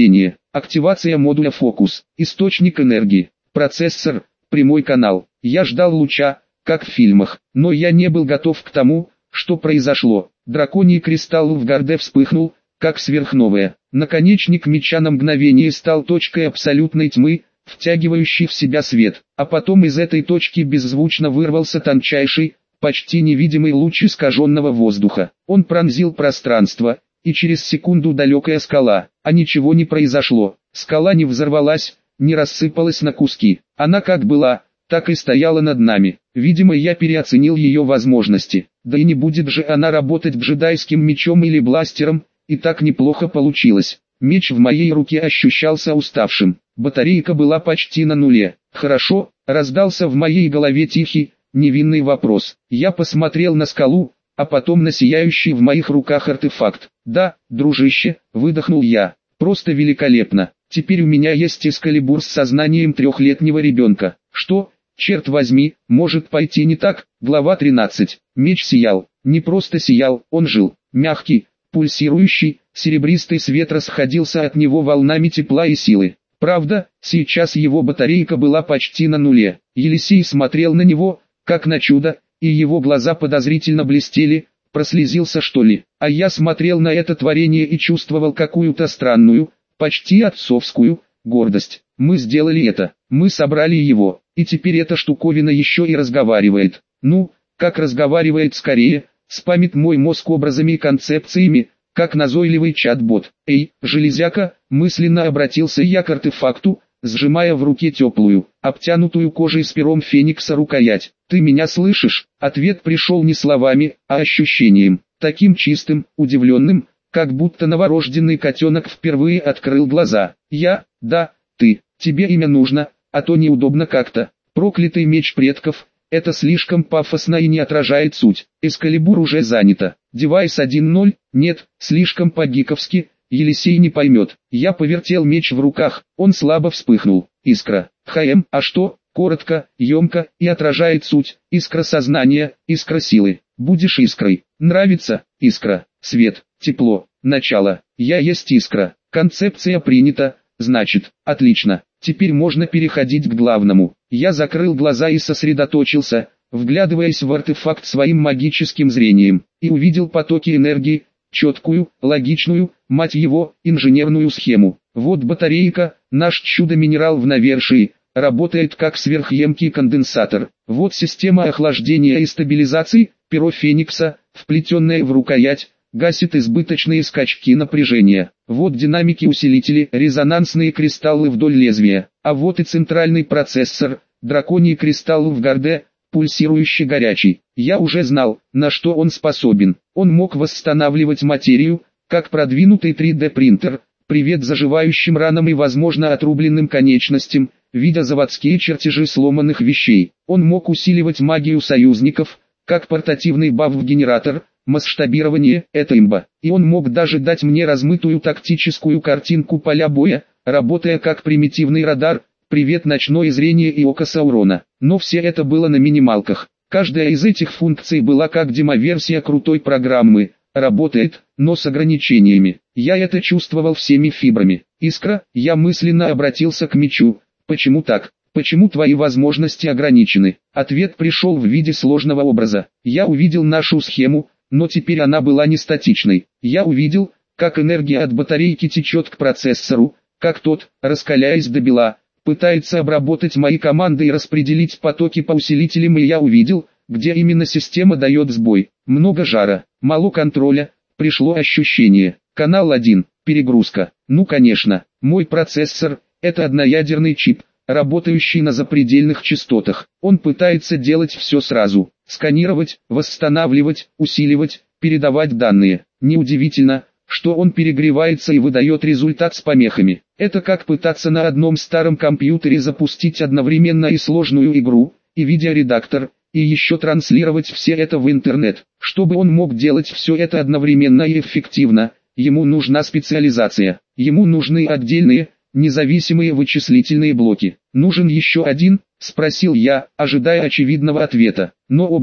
Активация модуля фокус. Источник энергии. Процессор. Прямой канал. Я ждал луча, как в фильмах, но я не был готов к тому, что произошло. Драконий кристалл в гарде вспыхнул, как сверхновая. Наконечник меча на мгновение стал точкой абсолютной тьмы, втягивающей в себя свет, а потом из этой точки беззвучно вырвался тончайший, почти невидимый луч искаженного воздуха. Он пронзил пространство, и через секунду далекая скала, а ничего не произошло. Скала не взорвалась, не рассыпалась на куски. Она как была, так и стояла над нами. Видимо, я переоценил ее возможности. Да и не будет же она работать джедайским мечом или бластером, и так неплохо получилось. Меч в моей руке ощущался уставшим. Батарейка была почти на нуле. «Хорошо», — раздался в моей голове тихий, невинный вопрос. Я посмотрел на скалу, а потом на сияющий в моих руках артефакт. «Да, дружище», — выдохнул я, — «просто великолепно. Теперь у меня есть эскалибур с сознанием трехлетнего ребенка». Что, черт возьми, может пойти не так? Глава тринадцать. Меч сиял. Не просто сиял, он жил. Мягкий, пульсирующий, серебристый свет расходился от него волнами тепла и силы. Правда, сейчас его батарейка была почти на нуле. Елисей смотрел на него, как на чудо, и его глаза подозрительно блестели, прослезился что ли. А я смотрел на это творение и чувствовал какую-то странную, почти отцовскую, гордость. Мы сделали это, мы собрали его, и теперь эта штуковина еще и разговаривает. Ну, как разговаривает скорее, спамит мой мозг образами и концепциями, как назойливый чат-бот. «Эй, железяка», мысленно обратился я к артефакту, сжимая в руке теплую, обтянутую кожей с пером феникса рукоять. «Ты меня слышишь?» Ответ пришел не словами, а ощущением, таким чистым, удивленным, как будто новорожденный котенок впервые открыл глаза. «Я, да, ты, тебе имя нужно, а то неудобно как-то. Проклятый меч предков, это слишком пафосно и не отражает суть. Эскалибур уже занято. Девайс один ноль, нет, слишком по-гиковски, Елисей не поймет». Я повертел меч в руках, он слабо вспыхнул. Искра. ХМ, а что? Коротко, емко и отражает суть. Искра сознания, искра силы. Будешь искрой. Нравится? Искра. Свет, тепло, начало. Я есть искра. Концепция принята, значит, отлично. Теперь можно переходить к главному. Я закрыл глаза и сосредоточился, вглядываясь в артефакт своим магическим зрением, и увидел потоки энергии, четкую, логичную, мать его, инженерную схему. Вот батарейка, наш чудо-минерал в навершии, работает как сверхъемкий конденсатор. Вот система охлаждения и стабилизации, перо феникса, вплетенное в рукоять, гасит избыточные скачки напряжения. Вот динамики-усилители, резонансные кристаллы вдоль лезвия. А вот и центральный процессор, драконий кристалл в гарде, пульсирующий горячий. Я уже знал, на что он способен. Он мог восстанавливать материю, как продвинутый три дэ принтер, привет заживающим ранам и возможно отрубленным конечностям, видя заводские чертежи сломанных вещей. Он мог усиливать магию союзников, как портативный баф-генератор, масштабирование – это имба. И он мог даже дать мне размытую тактическую картинку поля боя, работая как примитивный радар, привет ночное зрение и око Саурона. Но все это было на минималках. Каждая из этих функций была как демоверсия крутой программы, работает, но с ограничениями. Я это чувствовал всеми фибрами. Искра, я мысленно обратился к мечу. Почему так? Почему твои возможности ограничены? Ответ пришел в виде сложного образа. Я увидел нашу схему, но теперь она была не статичной. Я увидел, как энергия от батарейки течет к процессору, как тот, раскаляясь до бела, пытается обработать мои команды и распределить потоки по усилителям, и я увидел, где именно система дает сбой. Много жара, мало контроля, пришло ощущение. Канал один, перегрузка. Ну конечно, мой процессор – это одноядерный чип, работающий на запредельных частотах. Он пытается делать все сразу. Сканировать, восстанавливать, усиливать, передавать данные. Неудивительно, что он перегревается и выдает результат с помехами. Это как пытаться на одном старом компьютере запустить одновременно и сложную игру, и видеоредактор, и еще транслировать все это в интернет. Чтобы он мог делать все это одновременно и эффективно, ему нужна специализация. Ему нужны отдельные, независимые вычислительные блоки. «Нужен еще один?» – спросил я, ожидая очевидного ответа. Но образ,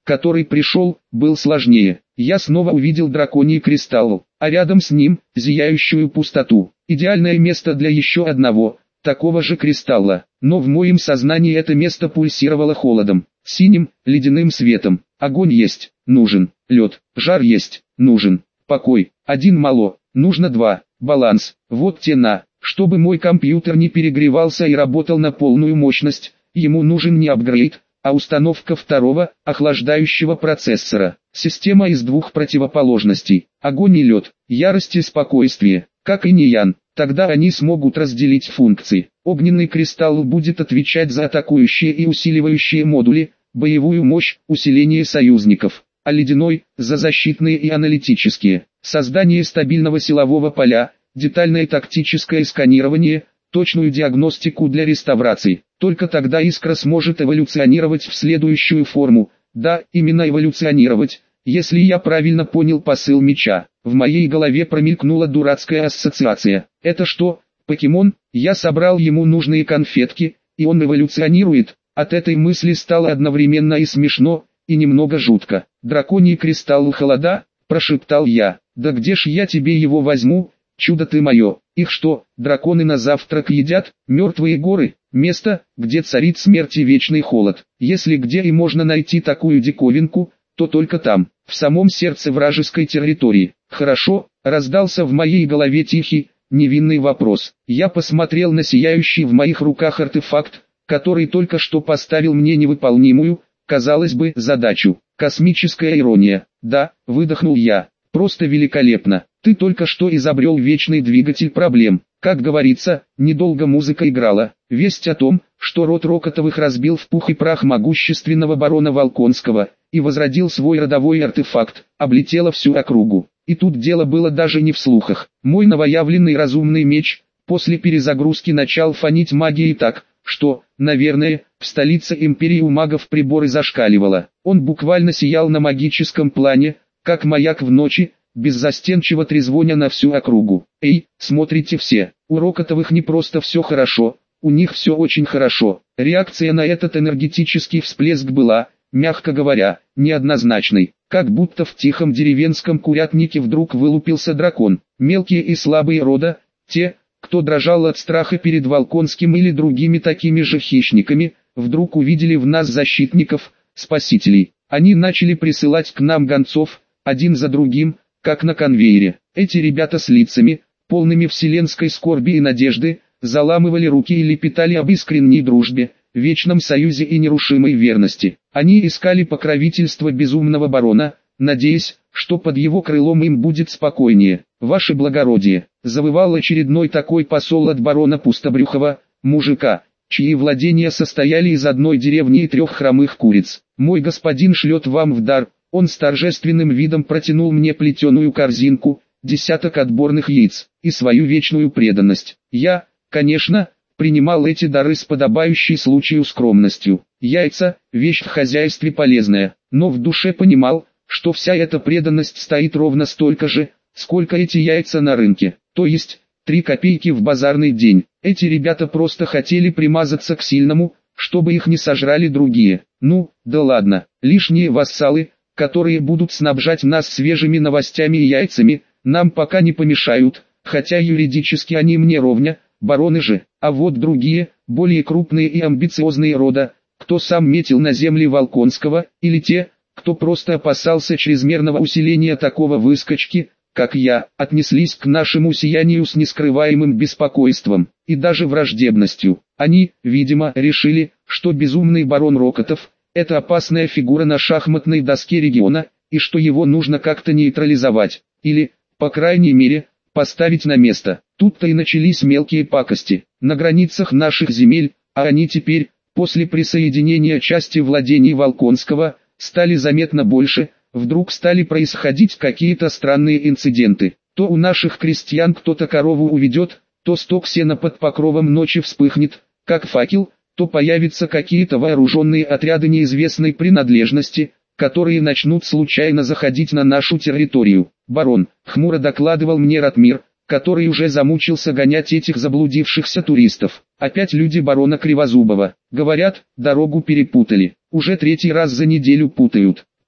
который пришел, был сложнее. Я снова увидел драконий кристалл, а рядом с ним – зияющую пустоту. Идеальное место для еще одного, такого же кристалла. Но в моем сознании это место пульсировало холодом, синим, ледяным светом. Огонь есть, нужен. Лед, жар есть, нужен. Покой, один мало, нужно два. Баланс, вот тена. Чтобы мой компьютер не перегревался и работал на полную мощность, ему нужен не апгрейд, а установка второго, охлаждающего процессора. Система из двух противоположностей, огонь и лед, ярость и спокойствие, как инь и ян. Тогда они смогут разделить функции. Огненный кристалл будет отвечать за атакующие и усиливающие модули, боевую мощь, усиление союзников, а ледяной – за защитные и аналитические. Создание стабильного силового поля, детальное тактическое сканирование, точную диагностику для реставрации. Только тогда искра сможет эволюционировать в следующую форму. Да, именно эволюционировать, если я правильно понял посыл меча. В моей голове промелькнула дурацкая ассоциация. Это что, покемон? Я собрал ему нужные конфетки, и он эволюционирует. От этой мысли стало одновременно и смешно, и немного жутко. «Драконий кристалл холода?» – прошептал я. «Да где ж я тебе его возьму, чудо ты мое? Их что, драконы на завтрак едят? Мертвые горы? Место, где царит смерть и вечный холод. Если где и можно найти такую диковинку, то только там, в самом сердце вражеской территории». «Хорошо», – раздался в моей голове тихий, невинный вопрос. Я посмотрел на сияющий в моих руках артефакт, который только что поставил мне невыполнимую, казалось бы, задачу. Космическая ирония. «Да», – выдохнул я, – «просто великолепно. Ты только что изобрел вечный двигатель проблем». Как говорится, недолго музыка играла. Весть о том, что род Рокотовых разбил в пух и прах могущественного барона Волконского и возродил свой родовой артефакт, облетела всю округу. И тут дело было даже не в слухах. Мой новоявленный разумный меч после перезагрузки начал фонить магией так, что, наверное, в столице империи у магов приборы зашкаливало. Он буквально сиял на магическом плане, как маяк в ночи, беззастенчиво трезвоня на всю округу. «Эй, смотрите все, у Рокотовых не просто все хорошо, у них все очень хорошо». Реакция на этот энергетический всплеск была, мягко говоря, неоднозначной. Как будто в тихом деревенском курятнике вдруг вылупился дракон. Мелкие и слабые рода, те, кто дрожал от страха перед Волконским или другими такими же хищниками, вдруг увидели в нас защитников, спасителей. Они начали присылать к нам гонцов, один за другим, как на конвейере. Эти ребята с лицами, полными вселенской скорби и надежды, заламывали руки и лепетали об искренней дружбе, вечном союзе и нерушимой верности. Они искали покровительство безумного барона, надеясь, что под его крылом им будет спокойнее. «Ваше благородие», — завывал очередной такой посол от барона Пустобрюхова, мужика, чьи владения состояли из одной деревни и трех хромых куриц. «Мой господин шлет вам в дар». Он с торжественным видом протянул мне плетеную корзинку, десяток отборных яиц и свою вечную преданность. Я, конечно, принимал эти дары с подобающей случаю скромностью. Яйца – вещь в хозяйстве полезная, но в душе понимал, что вся эта преданность стоит ровно столько же, сколько эти яйца на рынке, то есть три копейки в базарный день. Эти ребята просто хотели примазаться к сильному, чтобы их не сожрали другие. Ну, да ладно, лишние вассалы, которые будут снабжать нас свежими новостями и яйцами, нам пока не помешают, хотя юридически они мне ровня, бароны же. А вот другие, более крупные и амбициозные рода, кто сам метил на земли Волконского, или те, кто просто опасался чрезмерного усиления такого выскочки, как я, отнеслись к нашему сиянию с нескрываемым беспокойством и даже враждебностью. Они, видимо, решили, что безумный барон Рокотов – это опасная фигура на шахматной доске региона, и что его нужно как-то нейтрализовать, или, по крайней мере, поставить на место. Тут-то и начались мелкие пакости. На границах наших земель, а они теперь, после присоединения части владений Волконского, стали заметно больше, вдруг стали происходить какие-то странные инциденты. То у наших крестьян кто-то корову уведет, то сток сена под покровом ночи вспыхнет, как факел, то появятся какие-то вооруженные отряды неизвестной принадлежности, которые начнут случайно заходить на нашу территорию. Барон, хмуро докладывал мне Ратмир, который уже замучился гонять этих заблудившихся туристов. Опять люди барона Кривозубова. Говорят, дорогу перепутали. Уже третий раз за неделю путают.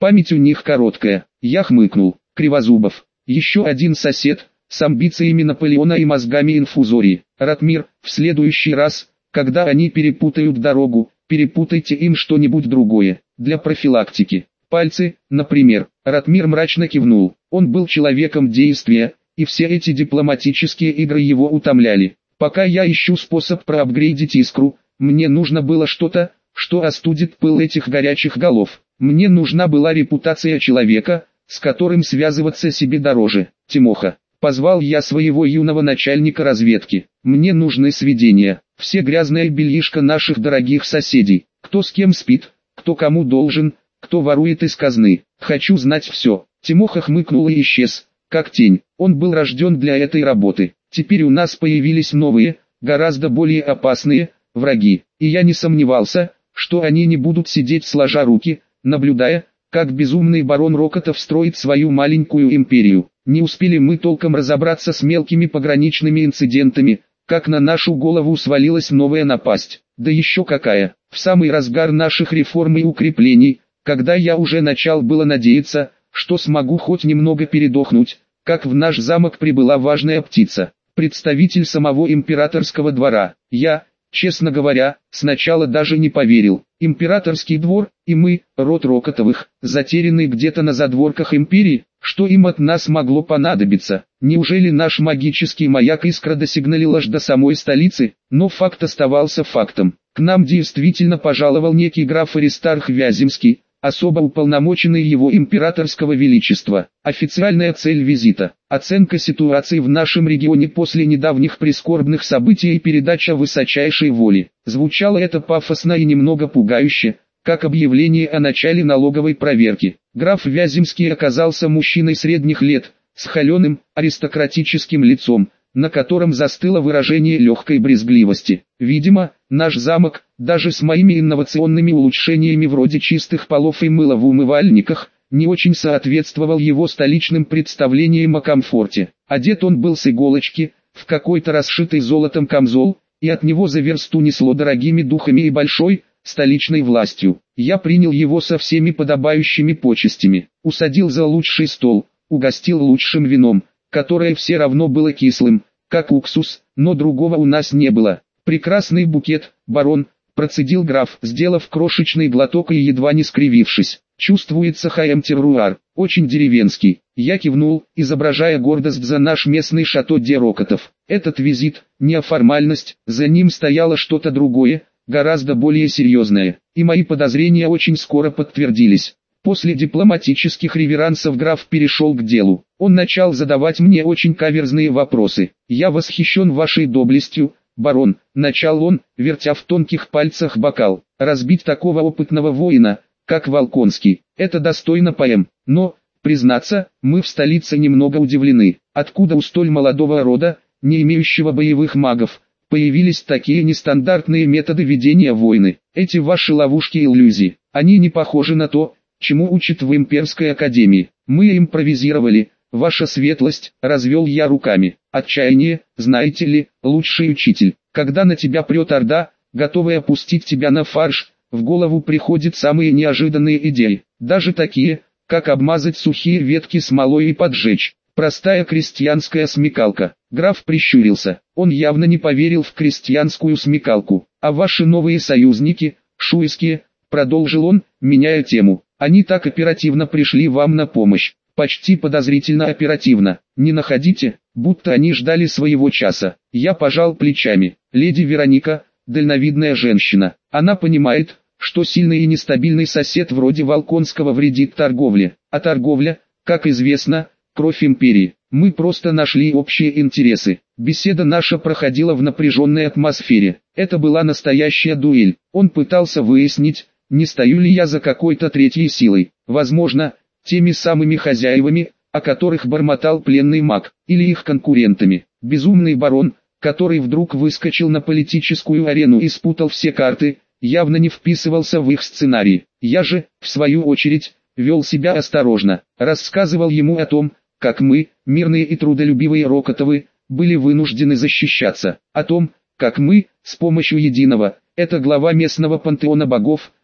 Память у них короткая. Я хмыкнул. Кривозубов. Еще один сосед, с амбициями Наполеона и мозгами инфузории. Ратмир, в следующий раз, когда они перепутают дорогу, перепутайте им что-нибудь другое, для профилактики. Пальцы, например. Ратмир мрачно кивнул. Он был человеком действия, и все эти дипломатические игры его утомляли. Пока я ищу способ проапгрейдить искру, мне нужно было что-то, что остудит пыл этих горячих голов. Мне нужна была репутация человека, с которым связываться себе дороже. Тимоха. Позвал я своего юного начальника разведки. Мне нужны сведения. Все грязное бельишко наших дорогих соседей. Кто с кем спит, кто кому должен, кто ворует из казны. Хочу знать все. Тимоха хмыкнул и исчез, как тень. Он был рожден для этой работы. Теперь у нас появились новые, гораздо более опасные, враги. И я не сомневался, что они не будут сидеть сложа руки, наблюдая, как безумный барон Рокотов строит свою маленькую империю. Не успели мы толком разобраться с мелкими пограничными инцидентами, как на нашу голову свалилась новая напасть. Да еще какая! В самый разгар наших реформ и укреплений, когда я уже начал было надеяться, что смогу хоть немного передохнуть, как в наш замок прибыла важная птица, представитель самого императорского двора. Я, честно говоря, сначала даже не поверил. Императорский двор, и мы, род Рокотовых, затерянный где-то на задворках империи, что им от нас могло понадобиться? Неужели наш магический маяк Искра досигналил аж до самой столицы? Но факт оставался фактом. К нам действительно пожаловал некий граф Аристарх Вяземский, особо уполномоченный его императорского величества. Официальная цель визита – оценка ситуации в нашем регионе после недавних прискорбных событий и передача высочайшей воли. Звучало это пафосно и немного пугающе, как объявление о начале налоговой проверки. Граф Вяземский оказался мужчиной средних лет, с холеным, аристократическим лицом, на котором застыло выражение легкой брезгливости. Видимо, наш замок, даже с моими инновационными улучшениями вроде чистых полов и мыла в умывальниках, не очень соответствовал его столичным представлениям о комфорте. Одет он был с иголочки, в какой-то расшитый золотом камзол, и от него за версту несло дорогими духами и большой, столичной властью. Я принял его со всеми подобающими почестями, усадил за лучший стол, угостил лучшим вином, которое все равно было кислым, как уксус, но другого у нас не было. Прекрасный букет, барон, процедил граф, сделав крошечный глоток и едва не скривившись. Чувствуется хаем-терруар, очень деревенский. Я кивнул, изображая гордость за наш местный шато де Рокотов. Этот визит, не формальность, за ним стояло что-то другое, гораздо более серьезное, и мои подозрения очень скоро подтвердились. После дипломатических реверансов граф перешел к делу. Он начал задавать мне очень каверзные вопросы. «Я восхищен вашей доблестью, барон», — начал он, вертя в тонких пальцах бокал. «Разбить такого опытного воина, как Волконский, это достойно поэм. Но, признаться, мы в столице немного удивлены, откуда у столь молодого рода, не имеющего боевых магов, появились такие нестандартные методы ведения войны. Эти ваши ловушки и иллюзии, они не похожи на то, чему учат в имперской академии. Мы импровизировали, ваша светлость», — развел я руками. «Отчаяние, знаете ли, лучший учитель. Когда на тебя прет орда, готовая пустить тебя на фарш, в голову приходят самые неожиданные идеи, даже такие, как обмазать сухие ветки смолой и поджечь. Простая крестьянская смекалка». Граф прищурился. Он явно не поверил в крестьянскую смекалку. «А ваши новые союзники, шуйские», — продолжил он, меняя тему, — «они так оперативно пришли вам на помощь, почти подозрительно оперативно. Не находите, будто они ждали своего часа?» Я пожал плечами. «Леди Вероника, дальновидная женщина, она понимает, что сильный и нестабильный сосед вроде Волконского вредит торговле, а торговля, как известно, кровь империи. Мы просто нашли общие интересы». Беседа наша проходила в напряженной атмосфере. Это была настоящая дуэль. Он пытался выяснить, не стою ли я за какой-то третьей силой, возможно, теми самыми хозяевами, о которых бормотал пленный маг, или их конкурентами. Безумный барон, который вдруг выскочил на политическую арену и спутал все карты, явно не вписывался в их сценарий. Я же, в свою очередь, вел себя осторожно, рассказывал ему о том, как мы, мирные и трудолюбивые Рокотовы, были вынуждены защищаться, о том, как мы, с помощью единого, это глава местного пантеона богов,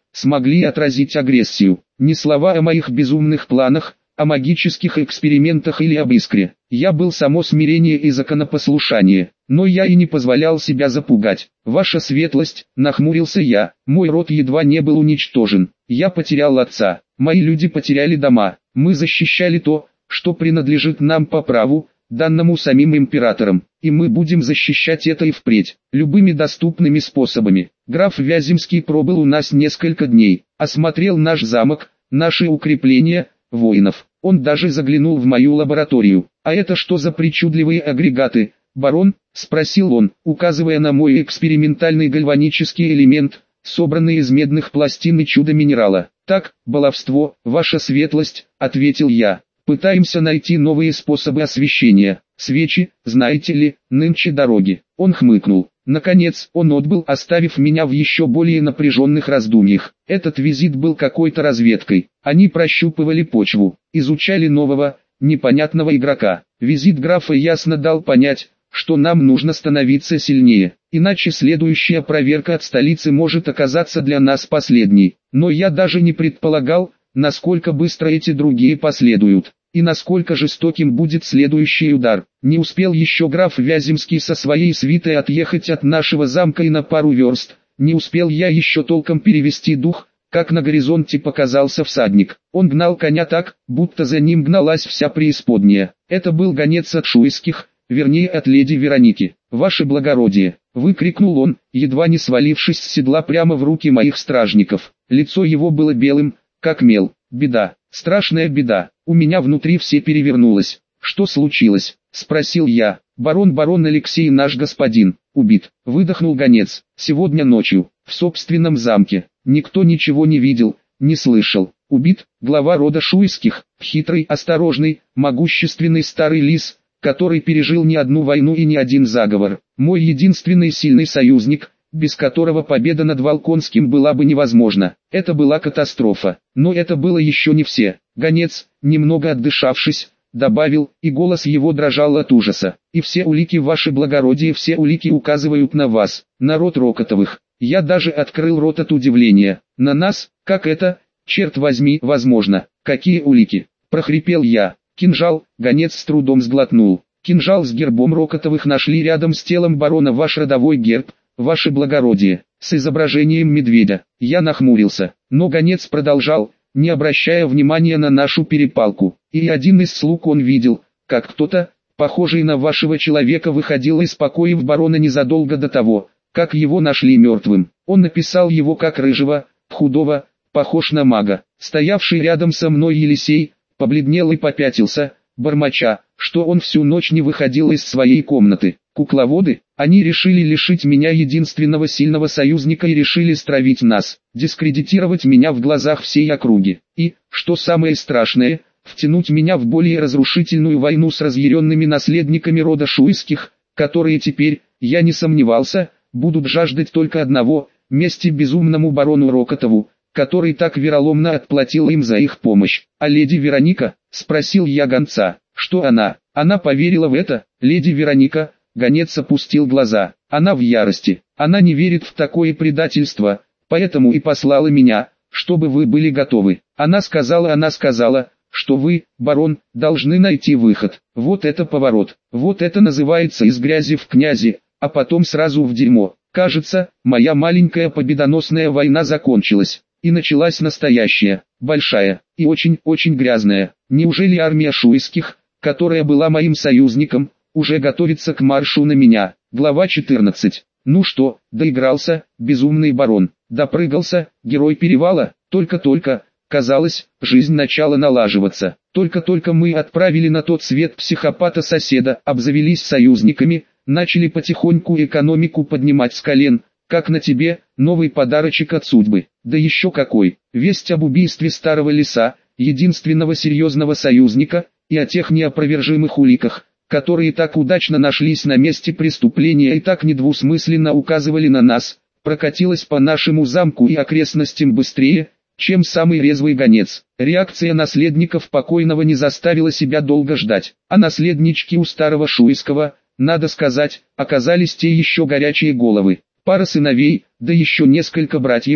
смогли отразить агрессию. Не слова о моих безумных планах, о магических экспериментах или об искре. Я был само смирение и законопослушание, но я и не позволял себя запугать. Ваша светлость, нахмурился я, мой род едва не был уничтожен. Я потерял отца, мои люди потеряли дома, мы защищали то, что принадлежит нам по праву, данному самим императором, и мы будем защищать это и впредь, любыми доступными способами. Граф Вяземский пробыл у нас несколько дней, осмотрел наш замок, наши укрепления, воинов. Он даже заглянул в мою лабораторию. «А это что за причудливые агрегаты, барон?» – спросил он, указывая на мой экспериментальный гальванический элемент, собранный из медных пластин и чудо-минерала. «Так, баловство, ваша светлость», – ответил я. «Пытаемся найти новые способы освещения. Свечи, знаете ли, нынче дороги». Он хмыкнул. Наконец, он отбыл, оставив меня в еще более напряженных раздумьях. Этот визит был какой-то разведкой. Они прощупывали почву, изучали нового, непонятного игрока. Визит графа ясно дал понять, что нам нужно становиться сильнее. Иначе следующая проверка от столицы может оказаться для нас последней. Но я даже не предполагал, насколько быстро эти другие последуют. И насколько жестоким будет следующий удар. Не успел еще граф Вяземский со своей свитой отъехать от нашего замка и на пару верст. Не успел я еще толком перевести дух, как на горизонте показался всадник. Он гнал коня так, будто за ним гналась вся преисподняя. Это был гонец от Шуйских, вернее от леди Вероники. «Ваше благородие!» — выкрикнул он, едва не свалившись с седла прямо в руки моих стражников. Лицо его было белым, как мел. «Беда, страшная беда». У меня внутри все перевернулось. «Что случилось?» — спросил я. «Барон барон Алексей наш господин, убит», — выдохнул гонец. «Сегодня ночью, в собственном замке. Никто ничего не видел, не слышал. Убит, глава рода Шуйских, хитрый, осторожный, могущественный старый лис, который пережил не одну войну и не один заговор. Мой единственный сильный союзник, без которого победа над Волконским была бы невозможна. Это была катастрофа. Но это было еще не все. Гонец, немного отдышавшись, добавил, и голос его дрожал от ужаса. «И все улики, ваше благородие, все улики указывают на вас, народ Рокотовых». Я даже открыл рот от удивления. «На нас? Как это? Черт возьми, возможно. Какие улики?» – прохрипел я. «Кинжал», – гонец с трудом сглотнул. «Кинжал с гербом Рокотовых нашли рядом с телом барона, ваш родовой герб, ваше благородие, с изображением медведя». Я нахмурился, но гонец продолжал, не обращая внимания на нашу перепалку. «И один из слуг он видел, как кто-то, похожий на вашего человека, выходил из покоев барона незадолго до того, как его нашли мертвым. Он написал его как рыжего, худого, похож на мага». Стоявший рядом со мной Елисей побледнел и попятился, бормоча, что он всю ночь не выходил из своей комнаты. «Кукловоды, они решили лишить меня единственного сильного союзника и решили стравить нас, дискредитировать меня в глазах всей округи. И, что самое страшное, втянуть меня в более разрушительную войну с разъяренными наследниками рода Шуйских, которые теперь, я не сомневался, будут жаждать только одного – мести безумному барону Рокотову, который так вероломно отплатил им за их помощь». «А леди Вероника?» – спросил я гонца. «Что она? Она поверила в это, леди Вероника?» Гонец опустил глаза. «Она в ярости. Она не верит в такое предательство, поэтому и послала меня, чтобы вы были готовы. Она сказала, она сказала, что вы, барон, должны найти выход. Вот это поворот. Вот это называется из грязи в князи, а потом сразу в дерьмо. Кажется, моя маленькая победоносная война закончилась. И началась настоящая, большая и очень-очень грязная. Неужели армия Шуйских, которая была моим союзником, уже готовится к маршу на меня?» Глава четырнадцать. «Ну что, доигрался, безумный барон, допрыгался, герой перевала?» Только-только, казалось, жизнь начала налаживаться. Только-только мы отправили на тот свет психопата-соседа, обзавелись союзниками, начали потихоньку экономику поднимать с колен, как на тебе, новый подарочек от судьбы. Да еще какой! Весть об убийстве старого лиса, единственного серьезного союзника, и о тех неопровержимых уликах, которые так удачно нашлись на месте преступления и так недвусмысленно указывали на нас, прокатилась по нашему замку и окрестностям быстрее, чем самый резвый гонец. Реакция наследников покойного не заставила себя долго ждать, а наследнички у старого Шуйского, надо сказать, оказались те еще горячие головы. Пара сыновей, да еще несколько братьев,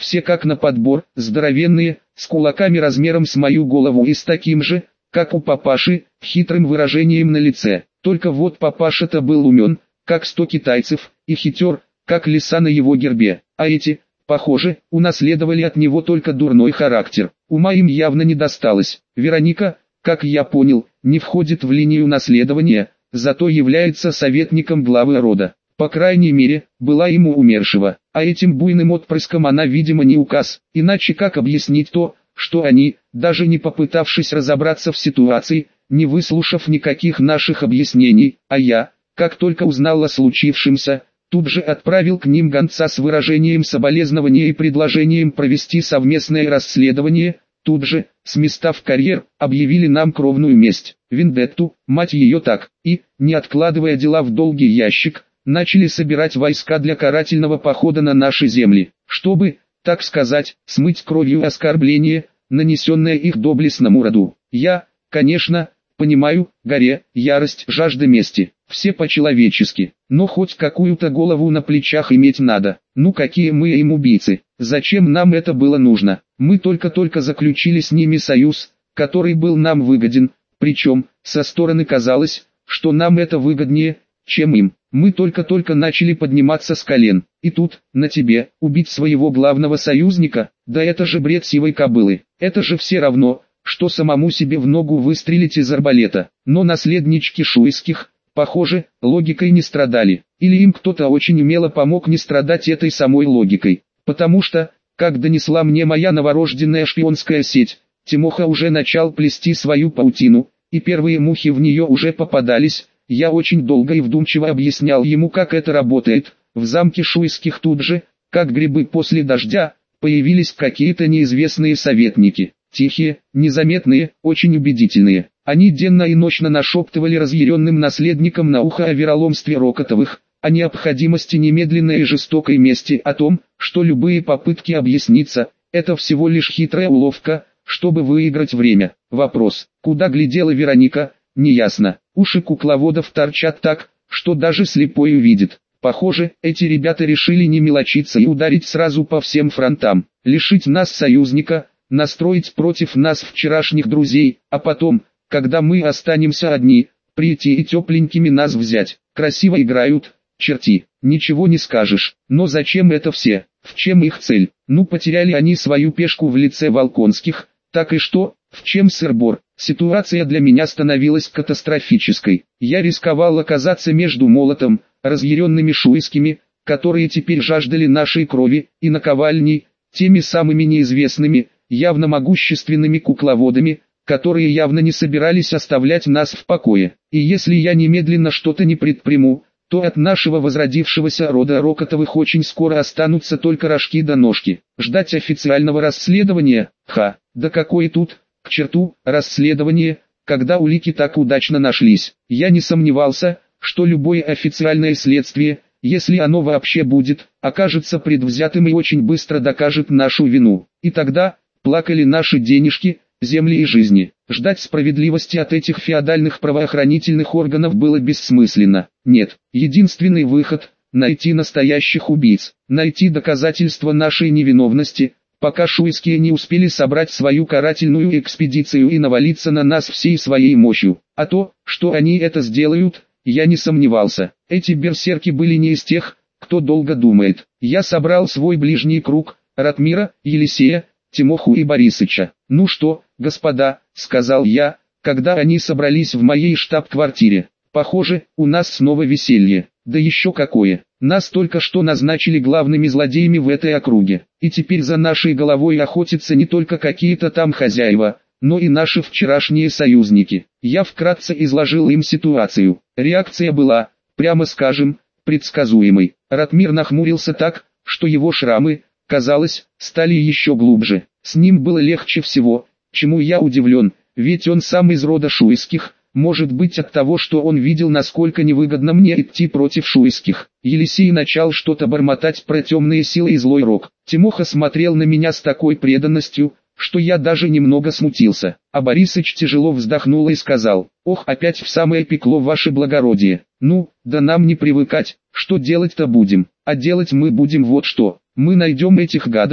все как на подбор, здоровенные, с кулаками размером с мою голову и с таким же, как у папаши, хитрым выражением на лице. Только вот папаша-то был умен, как сто китайцев, и хитер, как лиса на его гербе, а эти, похоже, унаследовали от него только дурной характер. Ума им явно не досталось. Вероника, как я понял, не входит в линию наследования, зато является советником главы рода. По крайней мере, была ему умершего, а этим буйным отпрыском она, видимо, не указ. Иначе как объяснить то, что они, даже не попытавшись разобраться в ситуации, не выслушав никаких наших объяснений, а я, как только узнал о случившемся, тут же отправил к ним гонца с выражением соболезнования и предложением провести совместное расследование, тут же, с места в карьер, объявили нам кровную месть, вендетту, мать ее так, и, не откладывая дела в долгий ящик, начали собирать войска для карательного похода на наши земли, чтобы, так сказать, смыть кровью оскорбление, нанесенное их доблестному роду. Я, конечно, понимаю, горе, ярость, жажда мести, все по-человечески, но хоть какую-то голову на плечах иметь надо. Ну какие мы им убийцы, зачем нам это было нужно? Мы только-только заключили с ними союз, который был нам выгоден, причем, со стороны казалось, что нам это выгоднее, чем им. Мы только-только начали подниматься с колен, и тут, на тебе, убить своего главного союзника, да это же бред сивой кобылы, это же все равно, что самому себе в ногу выстрелить из арбалета. Но наследнички шуйских, похоже, логикой не страдали, или им кто-то очень умело помог не страдать этой самой логикой, потому что, как донесла мне моя новорожденная шпионская сеть, Тимоха уже начал плести свою паутину, и первые мухи в нее уже попадались. Я очень долго и вдумчиво объяснял ему, как это работает. В замке шуйских тут же, как грибы после дождя, появились какие-то неизвестные советники. Тихие, незаметные, очень убедительные. Они денно и ночно нашептывали разъяренным наследникам на ухо о вероломстве Рокотовых, о необходимости немедленной и жестокой мести, о том, что любые попытки объясниться – это всего лишь хитрая уловка, чтобы выиграть время. Вопрос, куда глядела Вероника, неясно. Уши кукловодов торчат так, что даже слепой увидит. Похоже, эти ребята решили не мелочиться и ударить сразу по всем фронтам, лишить нас союзника, настроить против нас вчерашних друзей, а потом, когда мы останемся одни, прийти и тепленькими нас взять. Красиво играют, черти, ничего не скажешь. Но зачем это все? В чем их цель? Ну потеряли они свою пешку в лице Волконских, так и что? В чем сыр-бор? Ситуация для меня становилась катастрофической. Я рисковал оказаться между молотом, разъяренными шуйскими, которые теперь жаждали нашей крови, и наковальней, теми самыми неизвестными, явно могущественными кукловодами, которые явно не собирались оставлять нас в покое. И если я немедленно что-то не предприму, то от нашего возродившегося рода Рокотовых очень скоро останутся только рожки да ножки. Ждать официального расследования? Ха, да какое тут, к черту, расследование, когда улики так удачно нашлись. Я не сомневался, что любое официальное следствие, если оно вообще будет, окажется предвзятым и очень быстро докажет нашу вину. И тогда, плакали наши денежки, земли и жизни. Ждать справедливости от этих феодальных правоохранительных органов было бессмысленно. Нет, единственный выход – найти настоящих убийц, найти доказательства нашей невиновности, пока шуйские не успели собрать свою карательную экспедицию и навалиться на нас всей своей мощью. А то, что они это сделают, я не сомневался. Эти берсерки были не из тех, кто долго думает. Я собрал свой ближний круг – Ратмира, Елисея, Тимоху и Борисыча. «Ну что, господа», — сказал я, когда они собрались в моей штаб-квартире. «Похоже, у нас снова веселье. Да еще какое. Нас только что назначили главными злодеями в этой округе. И теперь за нашей головой охотятся не только какие-то там хозяева, но и наши вчерашние союзники». Я вкратце изложил им ситуацию. Реакция была, прямо скажем, предсказуемой. Ратмир нахмурился так, что его шрамы, казалось, стали еще глубже. С ним было легче всего, чему я удивлен, ведь он сам из рода шуйских, может быть от того, что он видел, насколько невыгодно мне идти против шуйских. Елисей начал что-то бормотать про темные силы и злой рок. Тимоха смотрел на меня с такой преданностью, что я даже немного смутился. А Борисыч тяжело вздохнул и сказал: «Ох, опять в самое пекло, ваше благородие. Ну, да нам не привыкать, что делать-то будем? А делать мы будем вот что. Мы найдем этих гадов,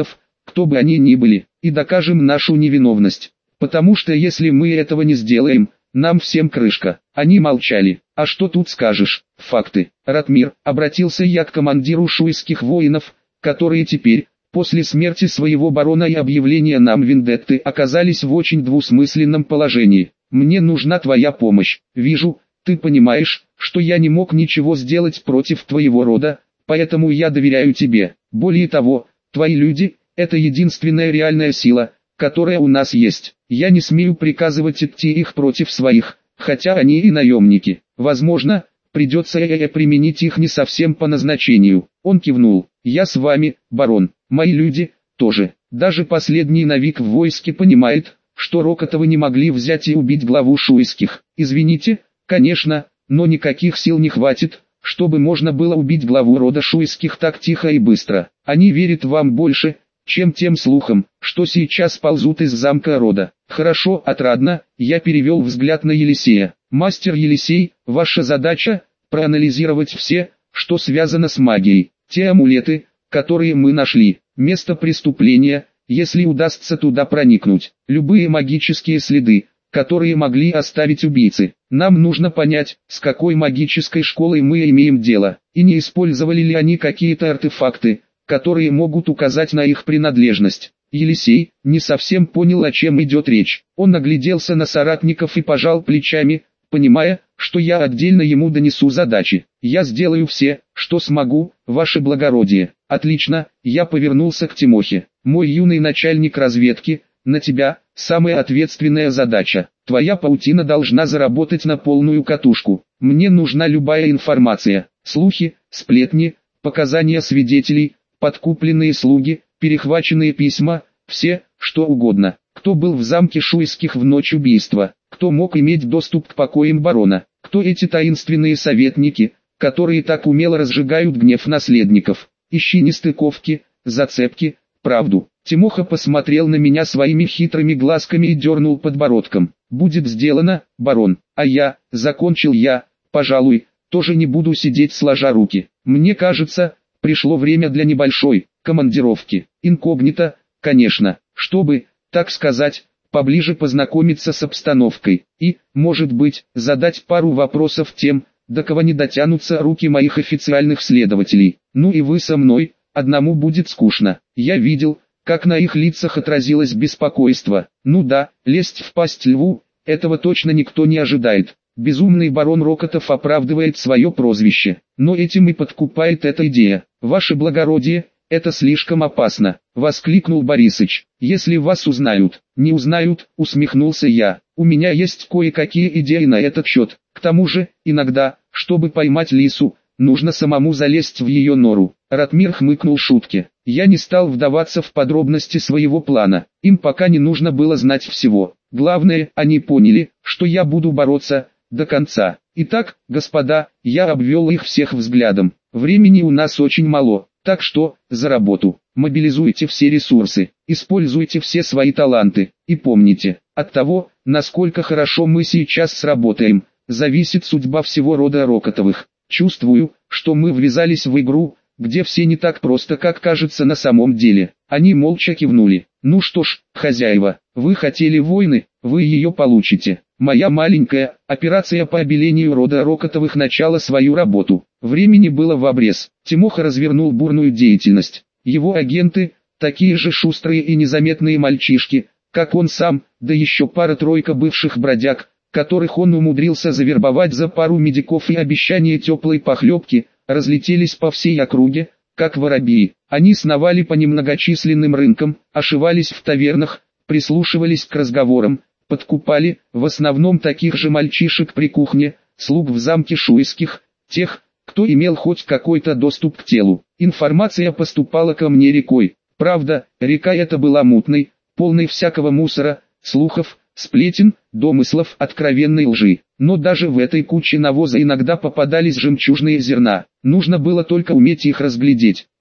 кто бы они ни были, и докажем нашу невиновность. Потому что если мы этого не сделаем, нам всем крышка. Они молчали. А что тут скажешь? Факты. Ратмир, обратился я к командиру шуйских воинов, которые теперь, после смерти своего барона и объявления нам вендетты, оказались в очень двусмысленном положении. Мне нужна твоя помощь. Вижу, ты понимаешь, что я не мог ничего сделать против твоего рода, поэтому я доверяю тебе. Более того, твои люди – это единственная реальная сила, которая у нас есть. Я не смею приказывать идти их против своих, хотя они и наемники. Возможно, придется э -э применить их не совсем по назначению. Он кивнул. Я с вами, барон. Мои люди тоже. Даже последний новик в войске понимает, что Рокотовы не могли взять и убить главу шуйских. Извините, конечно, но никаких сил не хватит, чтобы можно было убить главу рода шуйских так тихо и быстро. Они верят вам больше, чем тем слухам, что сейчас ползут из замка рода. Хорошо, отрадно, я перевел взгляд на Елисея. Мастер Елисей, ваша задача – проанализировать все, что связано с магией. Те амулеты, которые мы нашли, место преступления, если удастся туда проникнуть, любые магические следы, которые могли оставить убийцы. Нам нужно понять, с какой магической школой мы имеем дело, и не использовали ли они какие-то артефакты, которые могут указать на их принадлежность. Елисей не совсем понял, о чем идет речь. Он огляделся на соратников и пожал плечами, понимая, что я отдельно ему донесу задачи. Я сделаю все, что смогу, ваше благородие. Отлично, я повернулся к Тимохе. Мой юный начальник разведки, на тебя самая ответственная задача. Твоя паутина должна заработать на полную катушку. Мне нужна любая информация, слухи, сплетни, показания свидетелей, подкупленные слуги, перехваченные письма, все, что угодно. Кто был в замке шуйских в ночь убийства, кто мог иметь доступ к покоям барона, кто эти таинственные советники, которые так умело разжигают гнев наследников. Ищи нестыковки, зацепки, правду. Тимоха посмотрел на меня своими хитрыми глазками и дернул подбородком. Будет сделано, барон. А я, закончил я, пожалуй, тоже не буду сидеть сложа руки. Мне кажется, пришло время для небольшой командировки. Инкогнито, конечно, чтобы, так сказать, поближе познакомиться с обстановкой и, может быть, задать пару вопросов тем, до кого не дотянутся руки моих официальных следователей. Ну и вы со мной, одному будет скучно. Я видел, как на их лицах отразилось беспокойство. Ну да, лезть в пасть льву, этого точно никто не ожидает. Безумный барон Рокотов оправдывает свое прозвище, но этим и подкупает эта идея. Ваше благородие, это слишком опасно, воскликнул Борисыч. Если вас узнают, не узнают, усмехнулся я. У меня есть кое-какие идеи на этот счет. К тому же, иногда, чтобы поймать лису, нужно самому залезть в ее нору. Ратмир хмыкнул шутке. Я не стал вдаваться в подробности своего плана. Им пока не нужно было знать всего. Главное, они поняли, что я буду бороться до конца. Итак, господа, я обвел их всех взглядом. Времени у нас очень мало, так что, за работу. Мобилизуйте все ресурсы, используйте все свои таланты. И помните, от того, насколько хорошо мы сейчас сработаем, зависит судьба всего рода Рокотовых. Чувствую, что мы ввязались в игру, где все не так просто, как кажется на самом деле. Они молча кивнули. Ну что ж, хозяева, вы хотели войны, вы ее получите. Моя маленькая операция по обелению рода Рокотовых начала свою работу. Времени было в обрез. Тимоха развернул бурную деятельность. Его агенты, такие же шустрые и незаметные мальчишки, как он сам, да еще пара-тройка бывших бродяг, которых он умудрился завербовать за пару медиков и обещание теплой похлебки, разлетелись по всей округе, как воробьи. Они сновали по немногочисленным рынкам, ошивались в тавернах, прислушивались к разговорам, подкупали, в основном таких же мальчишек при кухне, слуг в замке шуйских, тех, кто имел хоть какой-то доступ к телу. Информация поступала ко мне рекой. Правда, река эта была мутной, полной всякого мусора, слухов, сплетен, домыслов, откровенной лжи. Но даже в этой куче навоза иногда попадались жемчужные зерна. Нужно было только уметь их разглядеть.